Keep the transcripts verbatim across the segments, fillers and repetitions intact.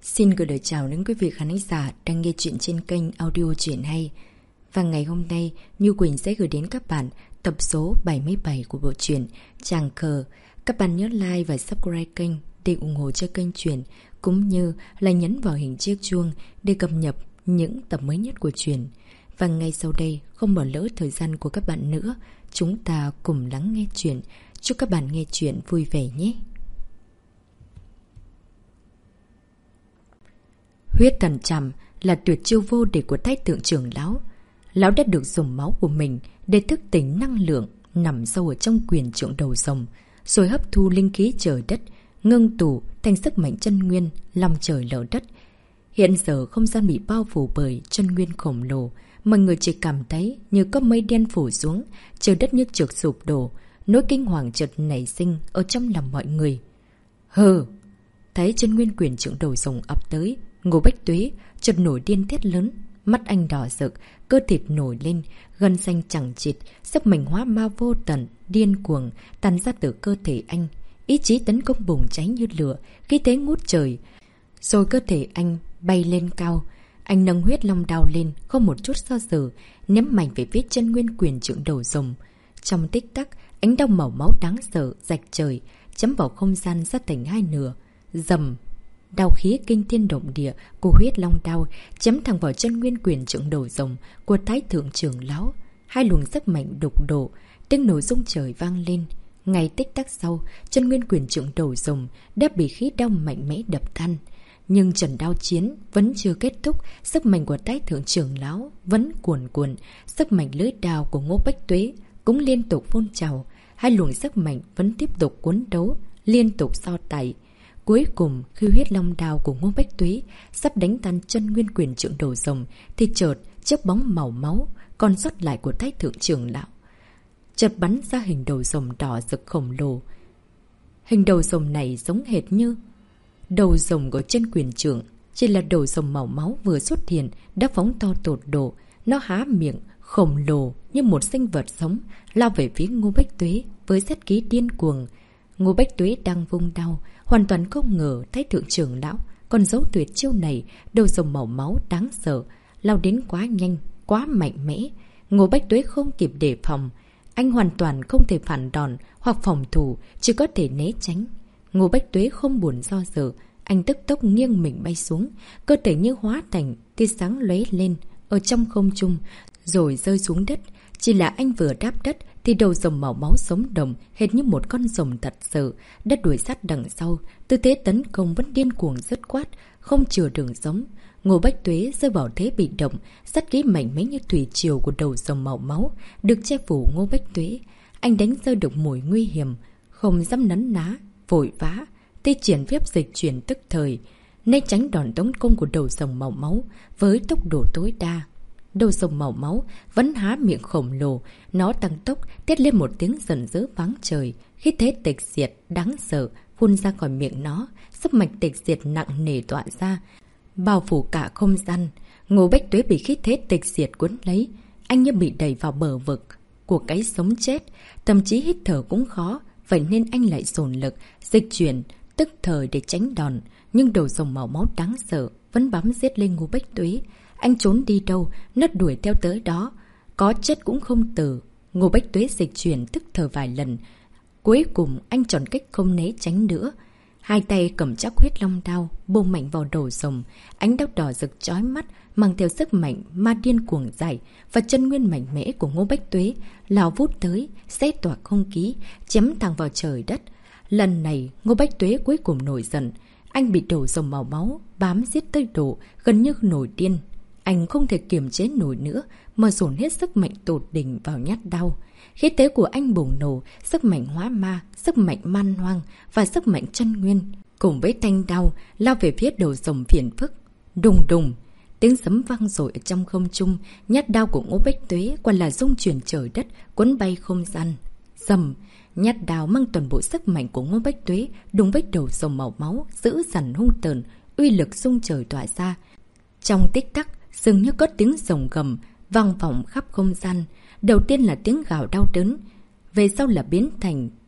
Xin gửi lời chào đến quý vị khán giả đang nghe chuyện trên kênh audio Chuyện Hay. Và ngày hôm nay, Như Quỳnh sẽ gửi đến các bạn tập số bảy mươi bảy của bộ truyện Chàng Khờ. Các bạn nhớ like và subscribe kênh để ủng hộ cho kênh truyện, cũng như là nhấn vào hình chiếc chuông để cập nhật những tập mới nhất của truyện. Và ngay sau đây, không bỏ lỡ thời gian của các bạn nữa, chúng ta cùng lắng nghe truyện. Chúc các bạn nghe truyện vui vẻ nhé! Huyết thần trầm là tuyệt chiêu vô địch của Thái Thượng trưởng lão. Lão đã được dùng máu của mình để thức tỉnh năng lượng nằm sâu ở trong quyền trượng đầu rồng, rồi hấp thu linh khí trời đất, ngưng tụ thành sức mạnh chân nguyên, lòng trời lở đất. Hiện giờ không gian bị bao phủ bởi chân nguyên khổng lồ, mọi người chỉ cảm thấy như có mây đen phủ xuống, trời đất như trượt sụp đổ, nỗi kinh hoàng chợt nảy sinh ở trong lòng mọi người. Hừ! Thấy chân nguyên quyền trượng đầu rồng ập tới, Ngô Bách Tuế chợt nổi điên thét lớn, mắt anh đỏ rực, cơ thịt nổi lên, gân xanh chẳng chịt, sức mạnh hóa ma vô tận, điên cuồng tàn ra từ cơ thể anh, ý chí tấn công bùng cháy như lửa, khí thế ngút trời. Rồi cơ thể anh bay lên cao, anh nâng huyết long đao lên, không một chút do dự, ném mạnh về phía chân nguyên quyền trượng đầu rồng. Trong tích tắc, ánh đao màu máu đáng sợ rạch trời, chấm vào không gian ra thành hai nửa. Rầm! Đao khí kinh thiên động địa của huyết long đao chém thẳng vào chân nguyên quyền trượng đầu rồng của Thái Thượng trưởng lão. Hai luồng sức mạnh đục đổ, tiếng nổ rung trời vang lên. Ngay tích tắc sau, chân nguyên quyền trượng đầu rồng đã bị khí đao mạnh mẽ đập tan. Nhưng trận đao chiến vẫn chưa kết thúc, sức mạnh của Thái Thượng trưởng lão vẫn cuồn cuộn, sức mạnh lưới đao của Ngô Bách Tuế cũng liên tục phun trào. Hai luồng sức mạnh vẫn tiếp tục cuốn đấu, liên tục so tài. Cuối cùng, khi huyết long đao của Ngô Bách Tuế sắp đánh tan chân nguyên quyền trượng đầu rồng, thì chợt chiếc bóng màu máu còn sót lại của Thái Thượng trưởng lão chợt bắn ra hình đầu rồng đỏ rực khổng lồ. Hình đầu rồng này giống hệt như đầu rồng của chân quyền trượng, chỉ là đầu rồng màu máu vừa xuất hiện đã phóng to tột độ. Nó há miệng khổng lồ như một sinh vật sống, lao về phía Ngô Bách Tuế với sát khí điên cuồng. Ngô Bách Tuế đang vung đao, hoàn toàn không ngờ Thái Thượng trưởng lão còn giấu tuyệt chiêu này. Đầu rồng màu máu đáng sợ lao đến quá nhanh, quá mạnh mẽ. Ngô Bách Tuế không kịp đề phòng, anh hoàn toàn không thể phản đòn hoặc phòng thủ, chỉ có thể né tránh. Ngô Bách Tuế không buồn do dự, anh tức tốc nghiêng mình bay xuống, cơ thể như hóa thành tia sáng lóe lên ở trong không trung rồi rơi xuống đất. Chỉ là anh vừa đáp đất thì đầu rồng màu máu sống động hệt như một con rồng thật sự đã đuổi sát đằng sau. Tư thế tấn công vẫn điên cuồng dứt khoát, không chừa đường sống. Ngô Bách Tuế rơi vào thế bị động, sát khí mạnh mẽ như thủy triều của đầu rồng màu máu được che phủ Ngô Bách Tuế. Anh đánh rơi được mùi nguy hiểm, không dám nấn ná, vội vã thi triển phép dịch chuyển tức thời, né tránh đòn tấn công của đầu rồng màu máu với tốc độ tối đa. Đầu rồng màu máu vẫn há miệng khổng lồ, nó tăng tốc tiết lên một tiếng giận dữ váng trời, khí thế tịch diệt đáng sợ phun ra khỏi miệng nó, sức mạnh tịch diệt nặng nề tỏa ra, bao phủ cả không gian. Ngô Bách Tuế bị khí thế tịch diệt cuốn lấy, anh như bị đẩy vào bờ vực của cái sống chết, thậm chí hít thở cũng khó, vậy nên anh lại dồn lực dịch chuyển tức thời để tránh đòn. Nhưng đầu rồng màu máu đáng sợ vẫn bám giết lên Ngô Bách Tuế. Anh trốn đi đâu, nó đuổi theo tới đó, có chết cũng không từ. Ngô Bách Tuế dịch chuyển tức thở vài lần, cuối cùng anh chọn cách không né tránh nữa. Hai tay cầm chắc huyết long đao bổ mạnh vào đầu rồng, ánh đao đỏ rực chói mắt mang theo sức mạnh ma điên cuồng dại và chân nguyên mạnh mẽ của Ngô Bách Tuế lao vút tới, xé toạc không khí, chém thẳng vào trời đất. Lần này Ngô Bách Tuế cuối cùng nổi giận, anh bị đầu rồng màu máu bám giết tới độ gần như nổi điên. Anh không thể kiềm chế nổi nữa mà dồn hết sức mạnh tột đỉnh vào nhát đao. Khí thế của anh bùng nổ, sức mạnh hóa ma, sức mạnh man hoang và sức mạnh chân nguyên cùng với thanh đao lao về phía đầu rồng phiền phức. Đùng đùng, tiếng sấm vang dội ở trong không trung, nhát đao của Ngô Bách Tuế quả là rung chuyển trời đất, cuốn bay không gian. Rầm, nhát đao mang toàn bộ sức mạnh của Ngô Bách Tuế đụng với đầu rồng màu máu dữ dằn hung tợn, uy lực rung trời tỏa ra. Trong tích tắc, dường như có tiếng rồng gầm vang vọng khắp không gian. Đầu tiên là tiếng gào đau đớn, về sau là biến thành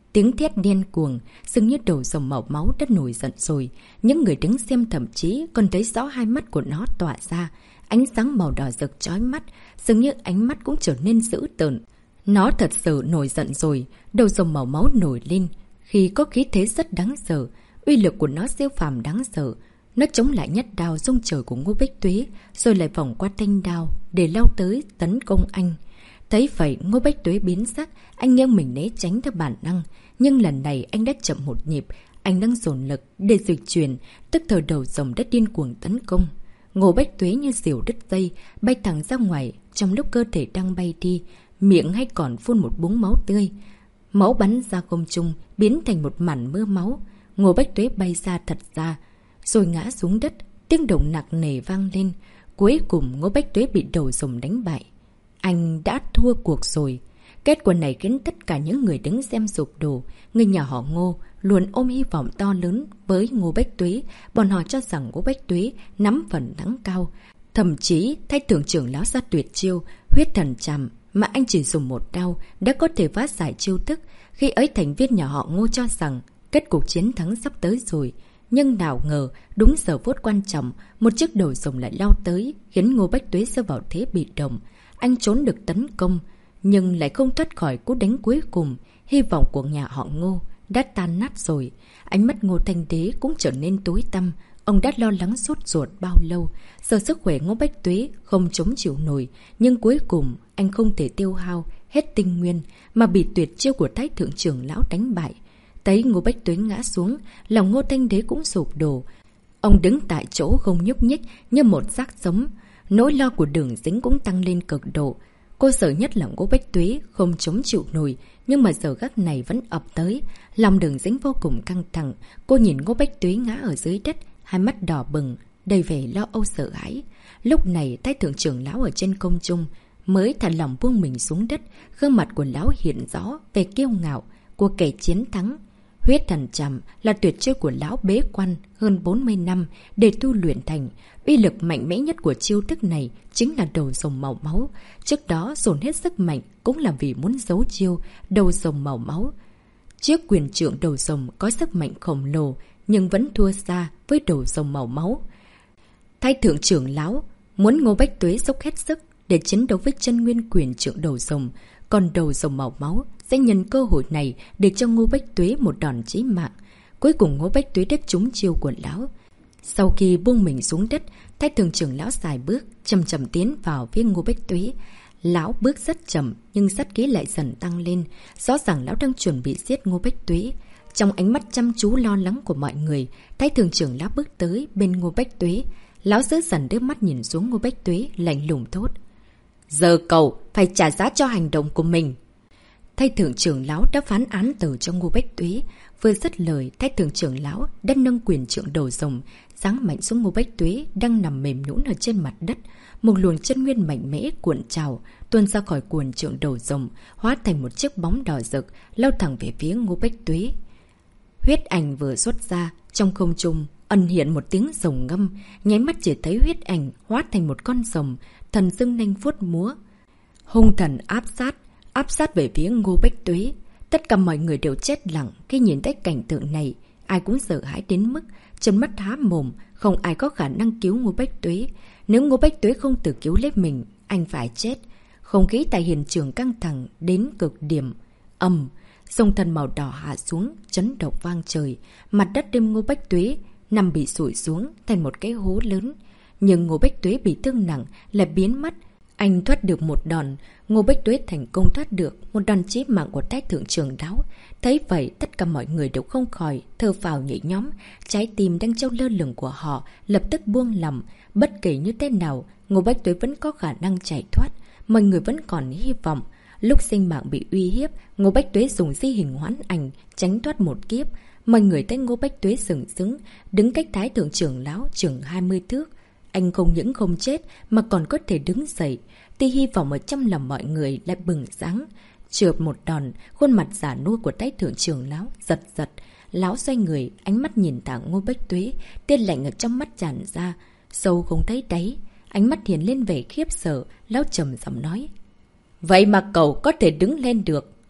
Tiếng thét điên cuồng, dường như đầu rồng màu máu đã nổi giận rồi. Những người đứng xem thậm chí còn thấy rõ hai mắt của nó tỏa ra. Ánh sáng màu đỏ rực chói mắt, dường như ánh mắt cũng trở nên dữ tợn. Nó thật sự nổi giận rồi, đầu rồng màu máu nổi lên. Khi có khí thế rất đáng sợ, uy lực của nó siêu phàm đáng sợ. Nó chống lại nhất đao rung trời của Ngô Bách Tuế, rồi lại vòng qua thanh đao để lao tới tấn công anh. Thấy vậy, Ngô Bách Tuế biến sắc, anh nghiêng mình né tránh theo bản năng. Nhưng lần này anh đã chậm một nhịp, anh đang dồn lực để dịch chuyển, tức thời đầu rồng đã điên cuồng tấn công. Ngô Bách Tuế như diều đứt dây, bay thẳng ra ngoài, trong lúc cơ thể đang bay đi, miệng hay còn phun một búng máu tươi. Máu bắn ra không trung, biến thành một màn mưa máu. Ngô Bách Tuế bay ra thật ra, rồi ngã xuống đất, tiếng động nặng nề vang lên. Cuối cùng Ngô Bách Tuế bị đầu rồng đánh bại. Anh đã thua cuộc rồi. Kết quả này khiến tất cả những người đứng xem sụp đổ. Người nhà họ Ngô luôn ôm hy vọng to lớn với Ngô Bách Tuế. Bọn họ cho rằng Ngô Bách Tuế nắm phần thắng cao. Thậm chí thay thượng trưởng lão ra tuyệt chiêu huyết thần trảm mà anh chỉ dùng một đao đã có thể phá giải chiêu thức. Khi ấy thành viên nhà họ Ngô cho rằng kết cục chiến thắng sắp tới rồi. Nhưng nào ngờ, đúng giờ phút quan trọng, một chiếc đầu rồng lại lao tới, khiến Ngô Bách Tuế rơi vào thế bị động. Anh trốn được tấn công, nhưng lại không thoát khỏi cú đánh cuối cùng. Hy vọng của nhà họ Ngô đã tan nát rồi. Ánh mắt Ngô Thanh Đế cũng trở nên tối tăm. Ông đã lo lắng sốt ruột bao lâu. Giờ sức khỏe Ngô Bách Tuế không chống chịu nổi, nhưng cuối cùng anh không thể tiêu hao hết tinh nguyên mà bị tuyệt chiêu của Thái Thượng trưởng lão đánh bại. Thấy Ngô Bách Tuế ngã xuống, lòng Ngô Thanh Đế cũng sụp đổ. Ông đứng tại chỗ không nhúc nhích như một xác sống. Nỗi lo của Đường Dĩnh cũng tăng lên cực độ. Cô sợ nhất là Ngô Bách Tuế không chống chịu nổi, nhưng mà giờ gác này vẫn ập tới. Lòng Đường Dĩnh vô cùng căng thẳng. Cô nhìn Ngô Bách Tuế ngã ở dưới đất, hai mắt đỏ bừng, đầy vẻ lo âu sợ hãi. Lúc này Thái Thượng trưởng lão ở trên không trung mới thả lòng buông mình xuống đất. Gương mặt của lão hiện rõ về kiêu ngạo của kẻ chiến thắng. Huyết thần trảm là tuyệt chiêu của lão bế quan hơn bốn mươi năm để tu luyện thành. Uy lực mạnh mẽ nhất của chiêu thức này chính là đầu rồng màu máu. Trước đó dồn hết sức mạnh cũng là vì muốn giấu chiêu đầu rồng màu máu. Chiếc quyền trượng đầu rồng có sức mạnh khổng lồ nhưng vẫn thua xa với đầu rồng màu máu. Thái Thượng trưởng lão muốn Ngô Bách Tuế dốc hết sức để chiến đấu với chân nguyên quyền trượng đầu rồng, còn đầu rồng màu máu sẽ nhân cơ hội này để cho Ngô Bách Tuế một đòn chí mạng. Cuối cùng Ngô Bách Tuế đứt trúng chiêu của lão. Sau khi buông mình xuống đất, Thái Thượng trưởng lão xài bước chậm chậm tiến vào phía Ngô Bách Tuế. Lão bước rất chậm nhưng sát khí lại dần tăng lên, rõ ràng lão đang chuẩn bị giết Ngô Bách Tuế. Trong ánh mắt chăm chú lo lắng của mọi người, Thái Thượng trưởng lão bước tới bên Ngô Bách Tuế. Lão giữ dần đưa mắt nhìn xuống Ngô Bách Tuế, lạnh lùng thốt: "Giờ cậu phải trả giá cho hành động của mình." Thái Thượng trưởng lão đã phán án tử cho Ngô Bách Tuế. Vừa dứt lời, Thái Thượng trưởng lão đã nâng quyền trượng đầu rồng giáng mạnh xuống Ngô Bách Tuế đang nằm mềm nhũn ở trên mặt đất. Một luồng chân nguyên mạnh mẽ cuộn trào tuôn ra khỏi quyền trượng đầu rồng, hóa thành một chiếc bóng đỏ rực lao thẳng về phía Ngô Bách Tuế. Huyết ảnh vừa xuất ra, trong không trung ẩn hiện một tiếng rồng ngâm, nháy mắt chỉ thấy huyết ảnh hóa thành một con rồng, thần dương nanh vuốt múa, hung thần áp sát, áp sát về phía Ngô Bách Tuế. Tất cả mọi người đều chết lặng khi nhìn thấy cảnh tượng này, ai cũng sợ hãi đến mức chân mắt há mồm, không ai có khả năng cứu Ngô Bách Tuế. Nếu Ngô Bách Tuế không tự cứu lấy mình, anh phải chết. Không khí tại hiện trường căng thẳng đến cực điểm. Ầm, sông thần màu đỏ hạ xuống, chấn động vang trời, mặt đất đêm Ngô Bách Tuế nằm bị sụi xuống thành một cái hố lớn. Nhưng Ngô Bách Tuế bị thương nặng lại biến mất. Anh thoát được một đòn. Ngô Bách Tuế thành công thoát được một đòn chí mạng của Thái Thượng trưởng lão. Thấy vậy, tất cả mọi người đều không khỏi thở phào nhẹ nhõm. Trái tim đang treo lơ lửng của họ lập tức buông lỏng. Bất kể như thế nào, Ngô Bách Tuế vẫn có khả năng chạy thoát. Mọi người vẫn còn hy vọng. Lúc sinh mạng bị uy hiếp, Ngô Bách Tuế dùng di hình hoán ảnh tránh thoát một kiếp. Mọi người thấy Ngô Bách Tuế sừng sững đứng cách Thái Thượng trưởng lão chừng hai mươi thước. Anh không những không chết mà còn có thể đứng dậy. Tia hy vọng ở trong lòng mọi người lại bừng sáng. Trượt một đòn, khuôn mặt giả nua của Thái Thượng trưởng lão giật giật. Lão xoay người, ánh mắt nhìn thẳng Ngô Bách Tuế, tia lạnh ở trong mắt tràn ra, sâu không thấy đáy. Ánh mắt hiện lên vẻ khiếp sợ. Lão trầm giọng nói: "Vậy mà cậu có thể đứng lên được."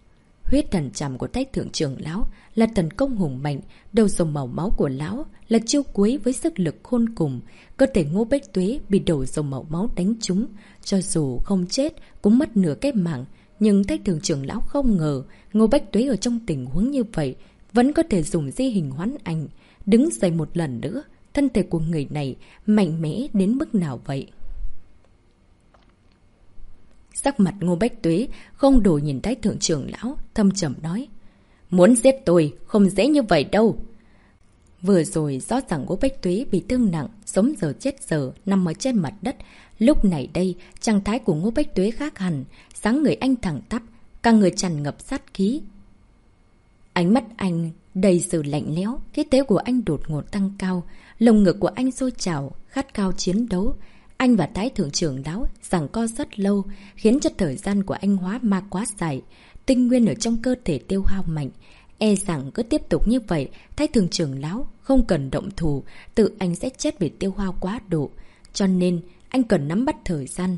Huyết thần chằm của Thái thượng trưởng lão là tấn công hùng mạnh, đầu dòng màu máu của lão là chiêu cuối với sức lực khôn cùng. Cơ thể Ngô Bách Tuế bị đầu dòng màu máu đánh trúng, cho dù không chết cũng mất nửa cái mạng. Nhưng Thái thượng trưởng lão không ngờ Ngô Bách Tuế ở trong tình huống như vậy vẫn có thể dùng di hình hoán ảnh, đứng dậy một lần nữa. Thân thể của người này mạnh mẽ đến mức nào vậy? Sắc mặt Ngô Bách Tuế không đổi nhìn Thái thượng trưởng lão, thâm trầm nói: Muốn giết tôi không dễ như vậy đâu. Vừa rồi rõ ràng Ngô Bách Tuế bị thương nặng, sống giờ chết giờ, nằm ở trên mặt đất. Lúc này đây, trạng thái của Ngô Bách Tuế khác hẳn, dáng người anh thẳng tắp, cả người tràn ngập sát khí. Ánh mắt anh đầy sự lạnh lẽo, khí thế của anh đột ngột tăng cao, lồng ngực của anh sôi trào, khát khao chiến đấu. Anh và Thái thượng trưởng lão giằng co rất lâu, khiến cho thời gian của anh hóa ma quá dài, tinh nguyên ở trong cơ thể tiêu hao mạnh. E rằng cứ tiếp tục như vậy, Thái thượng trưởng lão không cần động thủ, tự anh sẽ chết vì tiêu hao quá độ. Cho nên anh cần nắm bắt thời gian.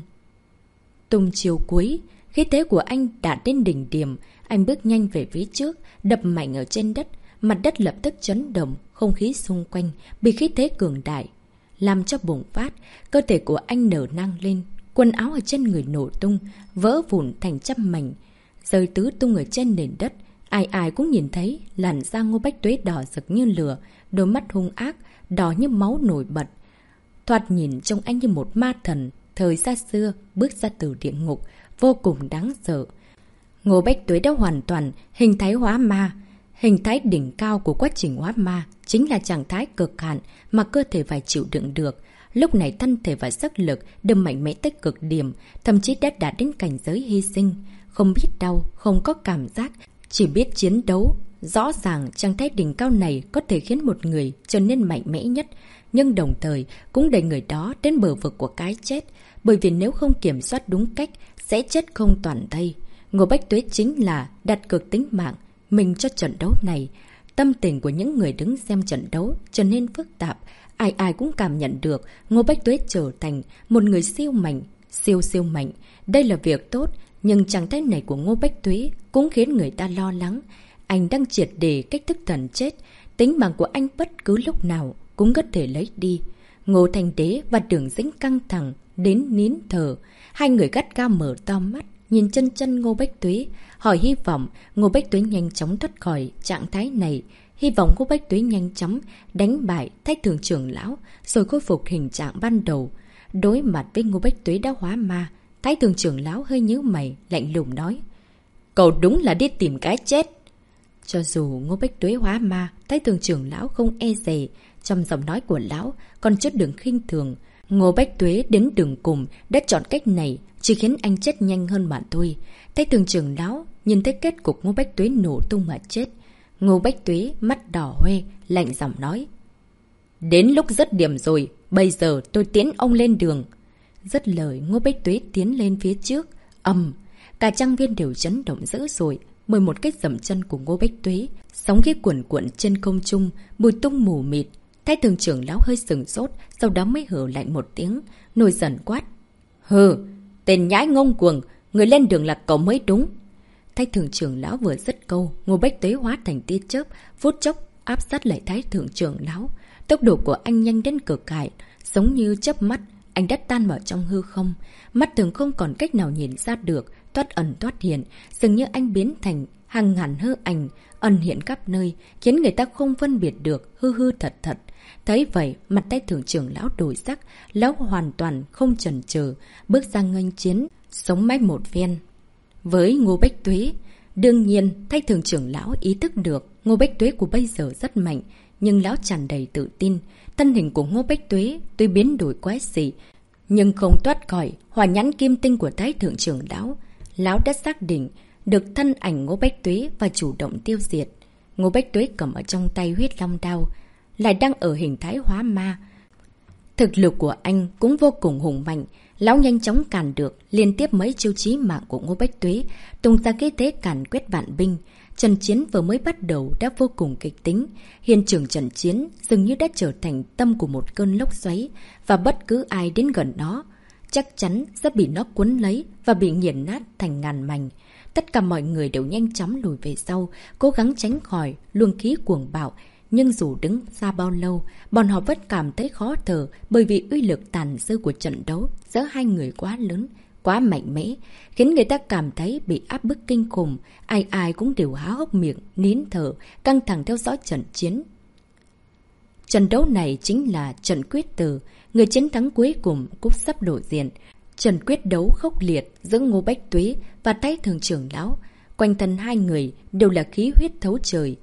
Tung chiều cuối, khí thế của anh đạt đến đỉnh điểm, anh bước nhanh về phía trước, đập mạnh ở trên đất, mặt đất lập tức chấn động, không khí xung quanh bị khí thế cường đại làm cho bùng phát. Cơ thể của anh nở nang lên, quần áo ở trên người nổ tung, vỡ vụn thành trăm mảnh, rơi tứ tung ở trên nền đất. Ai ai cũng nhìn thấy làn da Ngô Bách Tuế đỏ rực như lửa, đôi mắt hung ác, đỏ như máu nổi bật. Thoạt nhìn trông anh như một ma thần thời xa xưa bước ra từ địa ngục, vô cùng đáng sợ. Ngô Bách Tuế đã hoàn toàn hình thái hóa ma. Hình thái đỉnh cao của quá trình hóa ma chính là trạng thái cực hạn mà cơ thể phải chịu đựng được. Lúc này thân thể và sức lực đều mạnh mẽ tới cực điểm, thậm chí đã đạt đến cảnh giới hy sinh. Không biết đau, không có cảm giác, chỉ biết chiến đấu. Rõ ràng trạng thái đỉnh cao này có thể khiến một người trở nên mạnh mẽ nhất, nhưng đồng thời cũng đẩy người đó đến bờ vực của cái chết. Bởi vì nếu không kiểm soát đúng cách, sẽ chết không toàn thây. Ngô Bách Tuế chính là đặt cược tính mạng mình cho trận đấu này. Tâm tình của những người đứng xem trận đấu trở nên phức tạp. Ai ai cũng cảm nhận được Ngô Bách Tuế trở thành một người siêu mạnh, siêu siêu mạnh. Đây là việc tốt, nhưng trạng thái này của Ngô Bách Tuế cũng khiến người ta lo lắng. Anh đang triệt để cách thức thần chết, tính mạng của anh bất cứ lúc nào cũng có thể lấy đi. Ngô Thành Đế và Đường Dĩnh căng thẳng đến nín thở. Hai người gắt gao mở to mắt, nhìn chân chân Ngô Bách Tuế, hỏi hy vọng Ngô Bách Tuế nhanh chóng thoát khỏi trạng thái này. Hy vọng Ngô Bách Tuế nhanh chóng đánh bại Thái thượng trưởng lão, rồi khôi phục hình trạng ban đầu. Đối mặt với Ngô Bách Tuế đã hóa ma, Thái thượng trưởng lão hơi nhíu mày, lạnh lùng nói: Cậu đúng là đi tìm cái chết. Cho dù Ngô Bách Tuế hóa ma, Thái thượng trưởng lão không e dè, trong giọng nói của lão còn chút đừng khinh thường. Ngô Bách Tuế đến đường cùng đã chọn cách này, chỉ khiến anh chết nhanh hơn mà thôi. Thái thượng trưởng lão nhìn thấy kết cục Ngô Bách Tuế nổ tung mà chết. Ngô Bách Tuế mắt đỏ hoe, lạnh giọng nói: Đến lúc dứt điểm rồi, bây giờ tôi tiễn ông lên đường. Dứt lời, Ngô Bách Tuế tiến lên phía trước. Ầm, cả trang viên đều chấn động dữ dội bởi một cái dậm chân của Ngô Bách Tuế. Sóng khí cuộn cuộn trên không trung, mùi tung mù mịt. Thái thượng trưởng lão hơi sừng sốt, sau đó mới hử lạnh một tiếng, nổi giận quát: Hừ, tên nhãi ngông cuồng, người lên đường là cậu mới đúng. Thái thượng trưởng lão vừa dứt câu, Ngô Bách Tuế hóa thành tia chớp, phút chốc áp sát lại Thái thượng trưởng lão. Tốc độ của anh nhanh đến cực hạn, giống như chớp mắt, anh đã tan vào trong hư không. Mắt thường không còn cách nào nhìn ra được, thoát ẩn thoát hiện, dường như anh biến thành hàng ngàn hư ảnh ẩn hiện khắp nơi, khiến người ta không phân biệt được hư hư thật thật. Thấy vậy, mặt Thái thượng trưởng lão đổi sắc, lão hoàn toàn không chần chừ, bước ra nghênh chiến, sống mãi một phen với Ngô Bách Tuế. Đương nhiên, Thái thượng trưởng lão ý thức được Ngô Bách Tuế của bây giờ rất mạnh, nhưng lão tràn đầy tự tin. Thân hình của Ngô Bách Tuế tuy biến đổi quái dị, nhưng không thoát khỏi hỏa nhãn kim tinh của Thái thượng trưởng lão. Lão đã xác định được thân ảnh Ngô Bách Tuế và chủ động tiêu diệt. Ngô Bách Tuế cầm ở trong tay huyết long đao, lại đang ở hình thái hóa ma. Thực lực của anh cũng vô cùng hùng mạnh. Lão nhanh chóng càn được liên tiếp mấy chiêu chí mạng của Ngô Bách Tuế, tung ra cái thế càn quét vạn binh. Trận chiến vừa mới bắt đầu đã vô cùng kịch tính. Hiện trường trận chiến dường như đã trở thành tâm của một cơn lốc xoáy, và bất cứ ai đến gần nó chắc chắn sẽ bị nó cuốn lấy và bị nghiền nát thành ngàn mảnh. tất cả mọi người đều nhanh chóng lùi về sau, cố gắng tránh khỏi luồng khí cuồng bạo. Nhưng dù đứng xa bao lâu, bọn họ vẫn cảm thấy khó thở bởi vì uy lực tàn dư của trận đấu giữa hai người quá lớn, quá mạnh mẽ, khiến người ta cảm thấy bị áp bức kinh khủng. Ai ai cũng đều há hốc miệng, nín thở, căng thẳng theo dõi trận chiến. Trận đấu này chính là trận quyết tử, người chiến thắng cuối cùng cũng sắp lộ diện. Trận quyết đấu khốc liệt giữa Ngô Bách Tuế và Thái Thượng trưởng lão, quanh thân hai người đều là khí huyết thấu trời,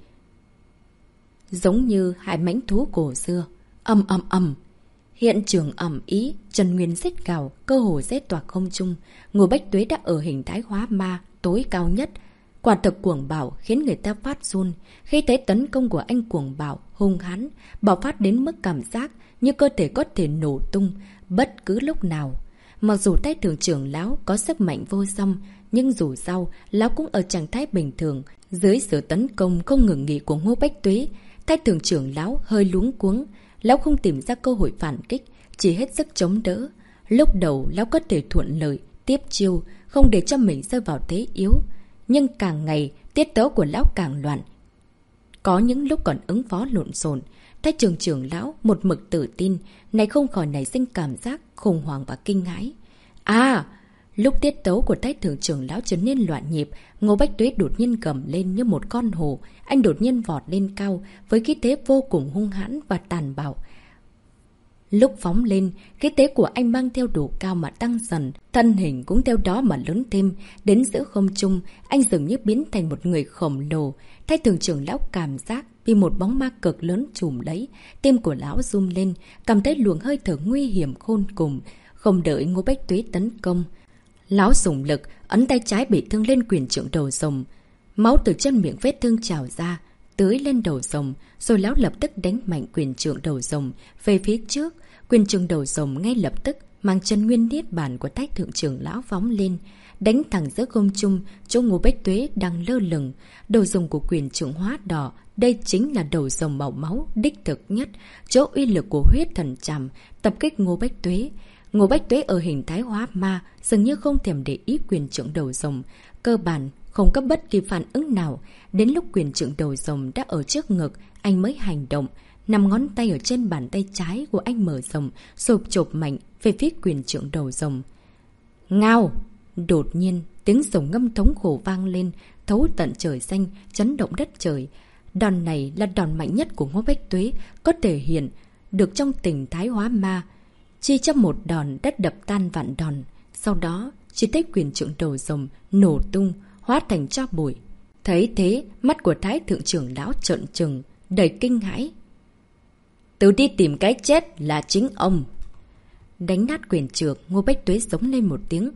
giống như hai mãnh thú cổ xưa. Ầm ầm ầm, hiện trường ầm ý, Trần Nguyên rít gào, cơ hồ rét toạc không trung. Ngô Bách Tuế đã ở hình thái hóa ma tối cao nhất, quả thực cuồng bạo khiến người ta phát run. Khi thấy tấn công của anh cuồng bạo, hung hãn, bạo phát đến mức cảm giác như cơ thể có thể nổ tung bất cứ lúc nào. Mặc dù Thái Thượng trưởng lão có sức mạnh vô song, nhưng dù sao, lão cũng ở trạng thái bình thường. Dưới sự tấn công không ngừng nghỉ của Ngô Bách Tuế, Thái Thượng trưởng lão hơi luống cuống. Lão không tìm ra cơ hội phản kích, chỉ hết sức chống đỡ. Lúc đầu lão có thể thuận lợi tiếp chiêu, không để cho mình rơi vào thế yếu. Nhưng càng ngày, tiết tấu của lão càng loạn. Có những lúc còn ứng phó lộn xộn. Thái Thượng trưởng lão một mực tự tin, này không khỏi nảy sinh cảm giác khủng hoảng và kinh hãi. À, lúc tiết tấu của Thái Thượng trưởng lão trở nên loạn nhịp, Ngô Bách Tuế đột nhiên gầm lên như một con hổ. Anh đột nhiên vọt lên cao với khí thế vô cùng hung hãn và tàn bạo. Lúc phóng lên, khí thế của anh mang theo độ cao mà tăng dần, thân hình cũng theo đó mà lớn thêm. Đến giữa không trung, anh dường như biến thành một người khổng lồ. Thái Thượng trưởng lão cảm giác vì một bóng ma cực lớn trùm lấy, tim của lão rung lên, cảm thấy luồng hơi thở nguy hiểm khôn cùng. Không đợi Ngô Bách Tuế tấn công, lão dùng lực ấn tay trái bị thương lên quyền trượng đầu rồng. Máu từ chân miệng vết thương trào ra, tưới lên đầu rồng, rồi lão lập tức đánh mạnh quyền trượng đầu rồng về phía trước. Quyền trượng đầu rồng ngay lập tức mang chân nguyên niết bàn của Thái Thượng trưởng lão phóng lên, đánh thẳng giữa không trung chỗ Ngô Bách Tuế đang lơ lửng. Đầu rồng của quyền trượng hóa đỏ, đây chính là đầu rồng màu máu đích thực nhất, chỗ uy lực của huyết thần trảm tập kích Ngô Bách Tuế. Ngô Bách Tuế ở hình thái hóa ma dường như không thèm để ý quyền trượng đầu rồng, cơ bản không có bất kỳ phản ứng nào. Đến lúc quyền trượng đầu rồng đã ở trước ngực, anh mới hành động. Nằm ngón tay ở trên bàn tay trái của anh mở rộng, sộp chộp mạnh về phía quyền trượng đầu rồng. Ngao! Đột nhiên, tiếng rồng ngâm thống khổ vang lên, thấu tận trời xanh, chấn động đất trời. Đòn này là đòn mạnh nhất của Ngô Bách Tuế, có thể hiện được trong tình thái hóa ma. Chỉ trong một đòn đất đập tan vạn đòn. Sau đó, chỉ thấy quyền trượng đầu rồng nổ tung, hóa thành tro bụi. Thấy thế, mắt của Thái Thượng trưởng lão trợn trừng, đầy kinh hãi. Tự đi tìm cái chết là chính ông. Đánh nát quyền trượng, Ngô Bách Tuế giống lên một tiếng.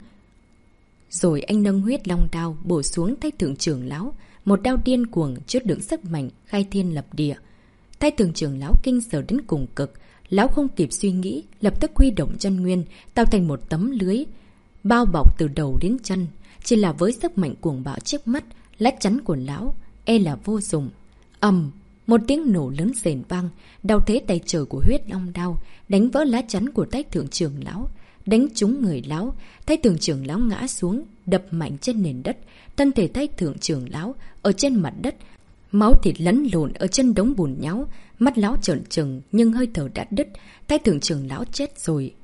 Rồi anh nâng huyết long đao bổ xuống Thái Thượng trưởng lão. Một đao điên cuồng chứa đựng sức mạnh khai thiên lập địa. Thái Thượng trưởng lão kinh sợ đến cùng cực. Lão không kịp suy nghĩ, lập tức huy động chân nguyên, tạo thành một tấm lưới, bao bọc từ đầu đến chân. Chỉ là với sức mạnh cuồng bạo trước mắt, lá chắn của lão e là vô dụng. Ầm, một tiếng nổ lớn rền vang, đao thế tay trời của huyết long đao đánh vỡ lá chắn của Thái Thượng trưởng lão, đánh trúng người lão. Thái Thượng trưởng lão ngã xuống, đập mạnh trên nền đất. Thân thể Thái Thượng trưởng lão ở trên mặt đất, máu thịt lẫn lộn ở chân đống bùn nhão. Mắt lão trợn trừng nhưng hơi thở đã đứt. Thái Thượng trưởng lão chết rồi.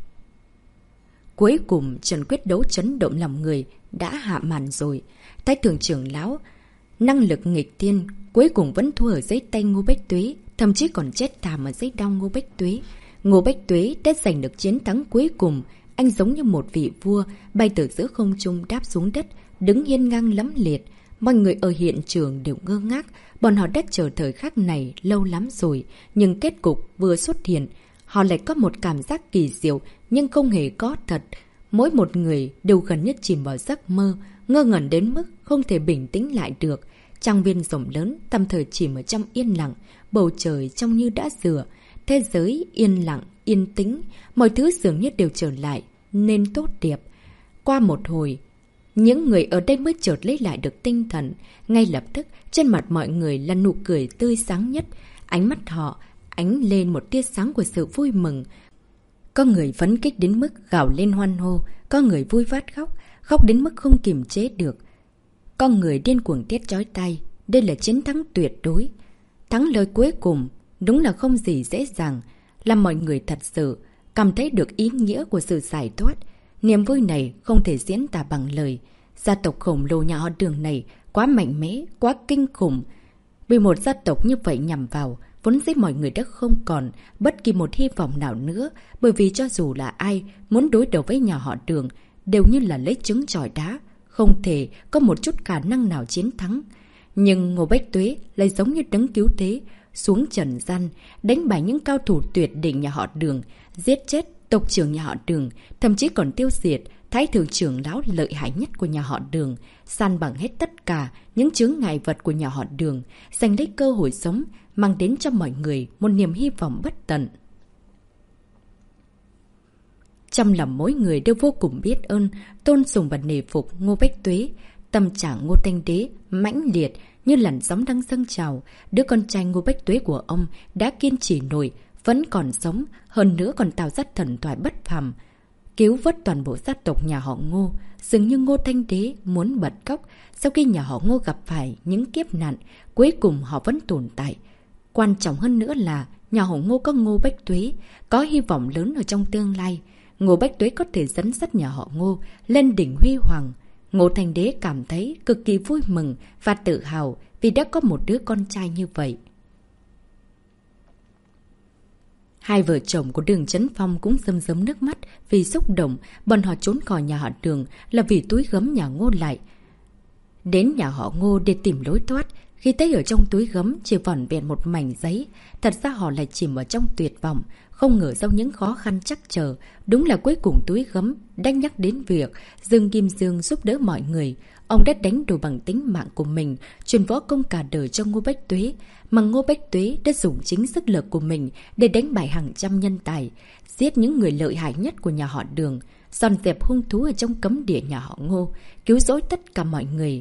Cuối cùng trận quyết đấu chấn động lòng người đã hạ màn rồi. Thái Thượng trưởng lão năng lực nghịch thiên cuối cùng vẫn thua ở dưới tay Ngô Bách Tuế, thậm chí còn chết thảm ở dưới đau Ngô Bách Tuế. Ngô Bách Tuế đã giành được chiến thắng cuối cùng. Anh giống như một vị vua bay từ giữa không trung đáp xuống đất, đứng hiên ngang lẫm liệt. Mọi người ở hiện trường đều ngơ ngác. Bọn họ đã chờ thời khắc này lâu lắm rồi, nhưng kết cục vừa xuất hiện, họ lại có một cảm giác kỳ diệu nhưng không hề có thật. Mỗi một người đều gần như chìm vào giấc mơ, ngơ ngẩn đến mức không thể bình tĩnh lại được. Trang viên rộng lớn tạm thời chìm ở trong yên lặng, bầu trời trông như đã rửa, thế giới yên lặng, yên tĩnh, mọi thứ dường như đều trở lại nên tốt đẹp. Qua một hồi, những người ở đây mới chợt lấy lại được tinh thần. Ngay lập tức, trên mặt mọi người là nụ cười tươi sáng nhất. Ánh mắt họ ánh lên một tia sáng của sự vui mừng. Có người phấn khích đến mức gào lên hoan hô, có người vui vát khóc, khóc đến mức không kiềm chế được. Con người điên cuồng tiết chói tay. Đây là chiến thắng tuyệt đối. Thắng lợi cuối cùng đúng là không gì dễ dàng, làm mọi người thật sự cảm thấy được ý nghĩa của sự giải thoát. Niềm vui này không thể diễn tả bằng lời. Gia tộc khổng lồ nhà họ Đường này quá mạnh mẽ, quá kinh khủng. Vì một gia tộc như vậy nhằm vào, vốn dĩ mọi người đã không còn bất kỳ một hy vọng nào nữa, bởi vì cho dù là ai muốn đối đầu với nhà họ Đường đều như là lấy trứng chọi đá, không thể có một chút khả năng nào chiến thắng. Nhưng Ngô Bách Tuế lại giống như đấng cứu thế, xuống trần gian, đánh bại những cao thủ tuyệt đỉnh nhà họ Đường, giết chết tộc trưởng nhà họ Đường, thậm chí còn tiêu diệt thái thượng trưởng lão lợi hại nhất của nhà họ Đường, san bằng hết tất cả những chướng ngại vật của nhà họ Đường, giành lấy cơ hội sống, mang đến cho mọi người một niềm hy vọng bất tận. Trong lòng mỗi người đều vô cùng biết ơn, tôn sùng và nể phục Ngô Bách Tuế. Tâm trạng Ngô Thanh Đế mãnh liệt như làn sóng đang dâng trào. Đứa con trai Ngô Bách Tuế của ông đã kiên trì nổi, vẫn còn sống, hơn nữa còn tạo ra thần thoại bất phàm, cứu vớt toàn bộ gia tộc nhà họ Ngô. Dường như Ngô Thanh Đế muốn bật khóc. Sau khi nhà họ Ngô gặp phải những kiếp nạn, cuối cùng họ vẫn tồn tại. Quan trọng hơn nữa là nhà họ Ngô có Ngô Bách Tuế, có hy vọng lớn ở trong tương lai. Ngô Bách Tuế có thể dẫn dắt nhà họ Ngô lên đỉnh huy hoàng. Ngô Thanh Đế cảm thấy cực kỳ vui mừng và tự hào vì đã có một đứa con trai như vậy. Hai vợ chồng của Đường Chấn Phong cũng rơm rớm nước mắt vì xúc động. Bọn họ trốn khỏi nhà họ Đường là vì túi gấm nhà Ngô lại đến nhà họ Ngô để tìm lối thoát. Khi thấy ở trong túi gấm chỉ vỏn vẹn một mảnh giấy, thật ra họ lại chìm ở trong tuyệt vọng. Không ngờ sau những khó khăn chắc chờ, đúng là cuối cùng túi gấm đang nhắc đến việc Dương Kim Dương giúp đỡ mọi người. Ông đã đánh đổi bằng tính mạng của mình, truyền võ công cả đời cho Ngô Bách Tuế. Mà Ngô Bách Tuế đã dùng chính sức lực của mình để đánh bại hàng trăm nhân tài, giết những người lợi hại nhất của nhà họ Đường, dọn dẹp hung thú ở trong cấm địa nhà họ Ngô, cứu rỗi tất cả mọi người.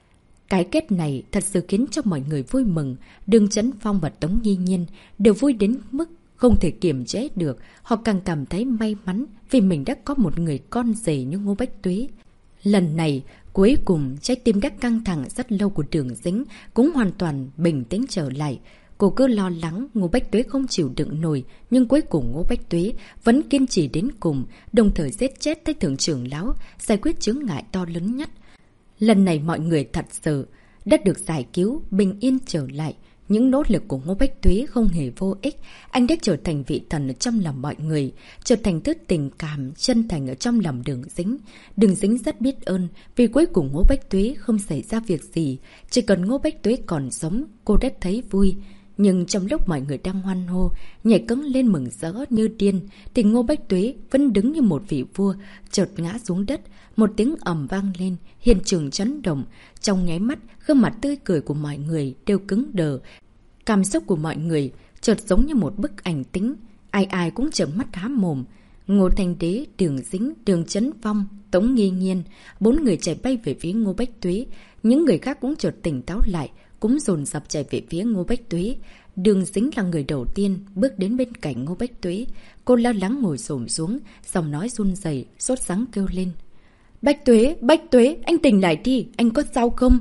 Cái kết này thật sự khiến cho mọi người vui mừng. Đường Chấn Phong và Tống Nhi Nhiên đều vui đến mức không thể kiềm chế được. Họ càng cảm thấy may mắn vì mình đã có một người con rể như Ngô Bách Tuế. Lần này, cuối cùng trái tim đã căng thẳng rất lâu của Đường Dính cũng hoàn toàn bình tĩnh trở lại. Cô cứ lo lắng Ngô Bách Tuế không chịu đựng nổi, nhưng cuối cùng Ngô Bách Tuế vẫn kiên trì đến cùng, đồng thời giết chết Thái thượng trưởng lão, giải quyết chướng ngại to lớn nhất. Lần này mọi người thật sự đã được giải cứu, bình yên trở lại. Những nỗ lực của Ngô Bách Tuế không hề vô ích. Anh đã trở thành vị thần ở trong lòng mọi người, trở thành thứ tình cảm chân thành ở trong lòng Đường Dính. Đường Dính rất biết ơn vì cuối cùng Ngô Bách Tuế không xảy ra việc gì. Chỉ cần Ngô Bách Tuế còn sống, cô đã thấy vui. Nhưng trong lúc mọi người đang hoan hô, nhảy cẫng lên mừng rỡ như điên, thì Ngô Bách Tuế vẫn đứng như một vị vua, chợt ngã xuống đất. Một tiếng ầm vang lên, hiện trường chấn động. Trong nháy mắt, gương mặt tươi cười của mọi người đều cứng đờ. Cảm xúc của mọi người chợt giống như một bức ảnh tĩnh, ai ai cũng trợn mắt há mồm. Ngô Thanh Đế, Đường Dính, Đường Chấn Phong, Tống Nghi Nhiên, bốn người chạy bay về phía Ngô Bách Tuế. Những người khác cũng chợt tỉnh táo lại, cũng dồn dập chạy về phía Ngô Bách Tuế. Đường Dính là người đầu tiên bước đến bên cạnh Ngô Bách Tuế. Cô lo lắng ngồi xổm xuống, giọng nói run rẩy, sốt sắng kêu lên: "Bách Tuế, Bách Tuế, anh tỉnh lại đi, anh có sao không?"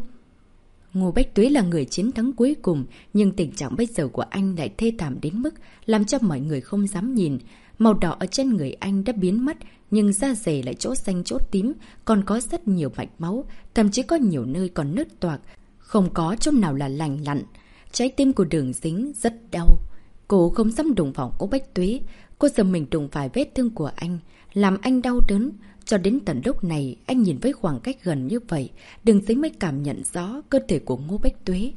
Ngô Bách Tuế là người chiến thắng cuối cùng, nhưng tình trạng bây giờ của anh lại thê thảm đến mức làm cho mọi người không dám nhìn. Màu đỏ ở trên người anh đã biến mất, nhưng da dẻ lại chỗ xanh chỗ tím, còn có rất nhiều mạch máu, thậm chí có nhiều nơi còn nứt toạc, không có chỗ nào là lành lặn. Trái tim của Đường Dính rất đau. Cô không dám đụng vào Ngô Bách Tuế. Cô sợ mình đụng phải vết thương của anh, làm anh đau đớn. Cho đến tận lúc này, anh nhìn với khoảng cách gần như vậy, Đường Dính mới cảm nhận rõ cơ thể của Ngô Bách Tuế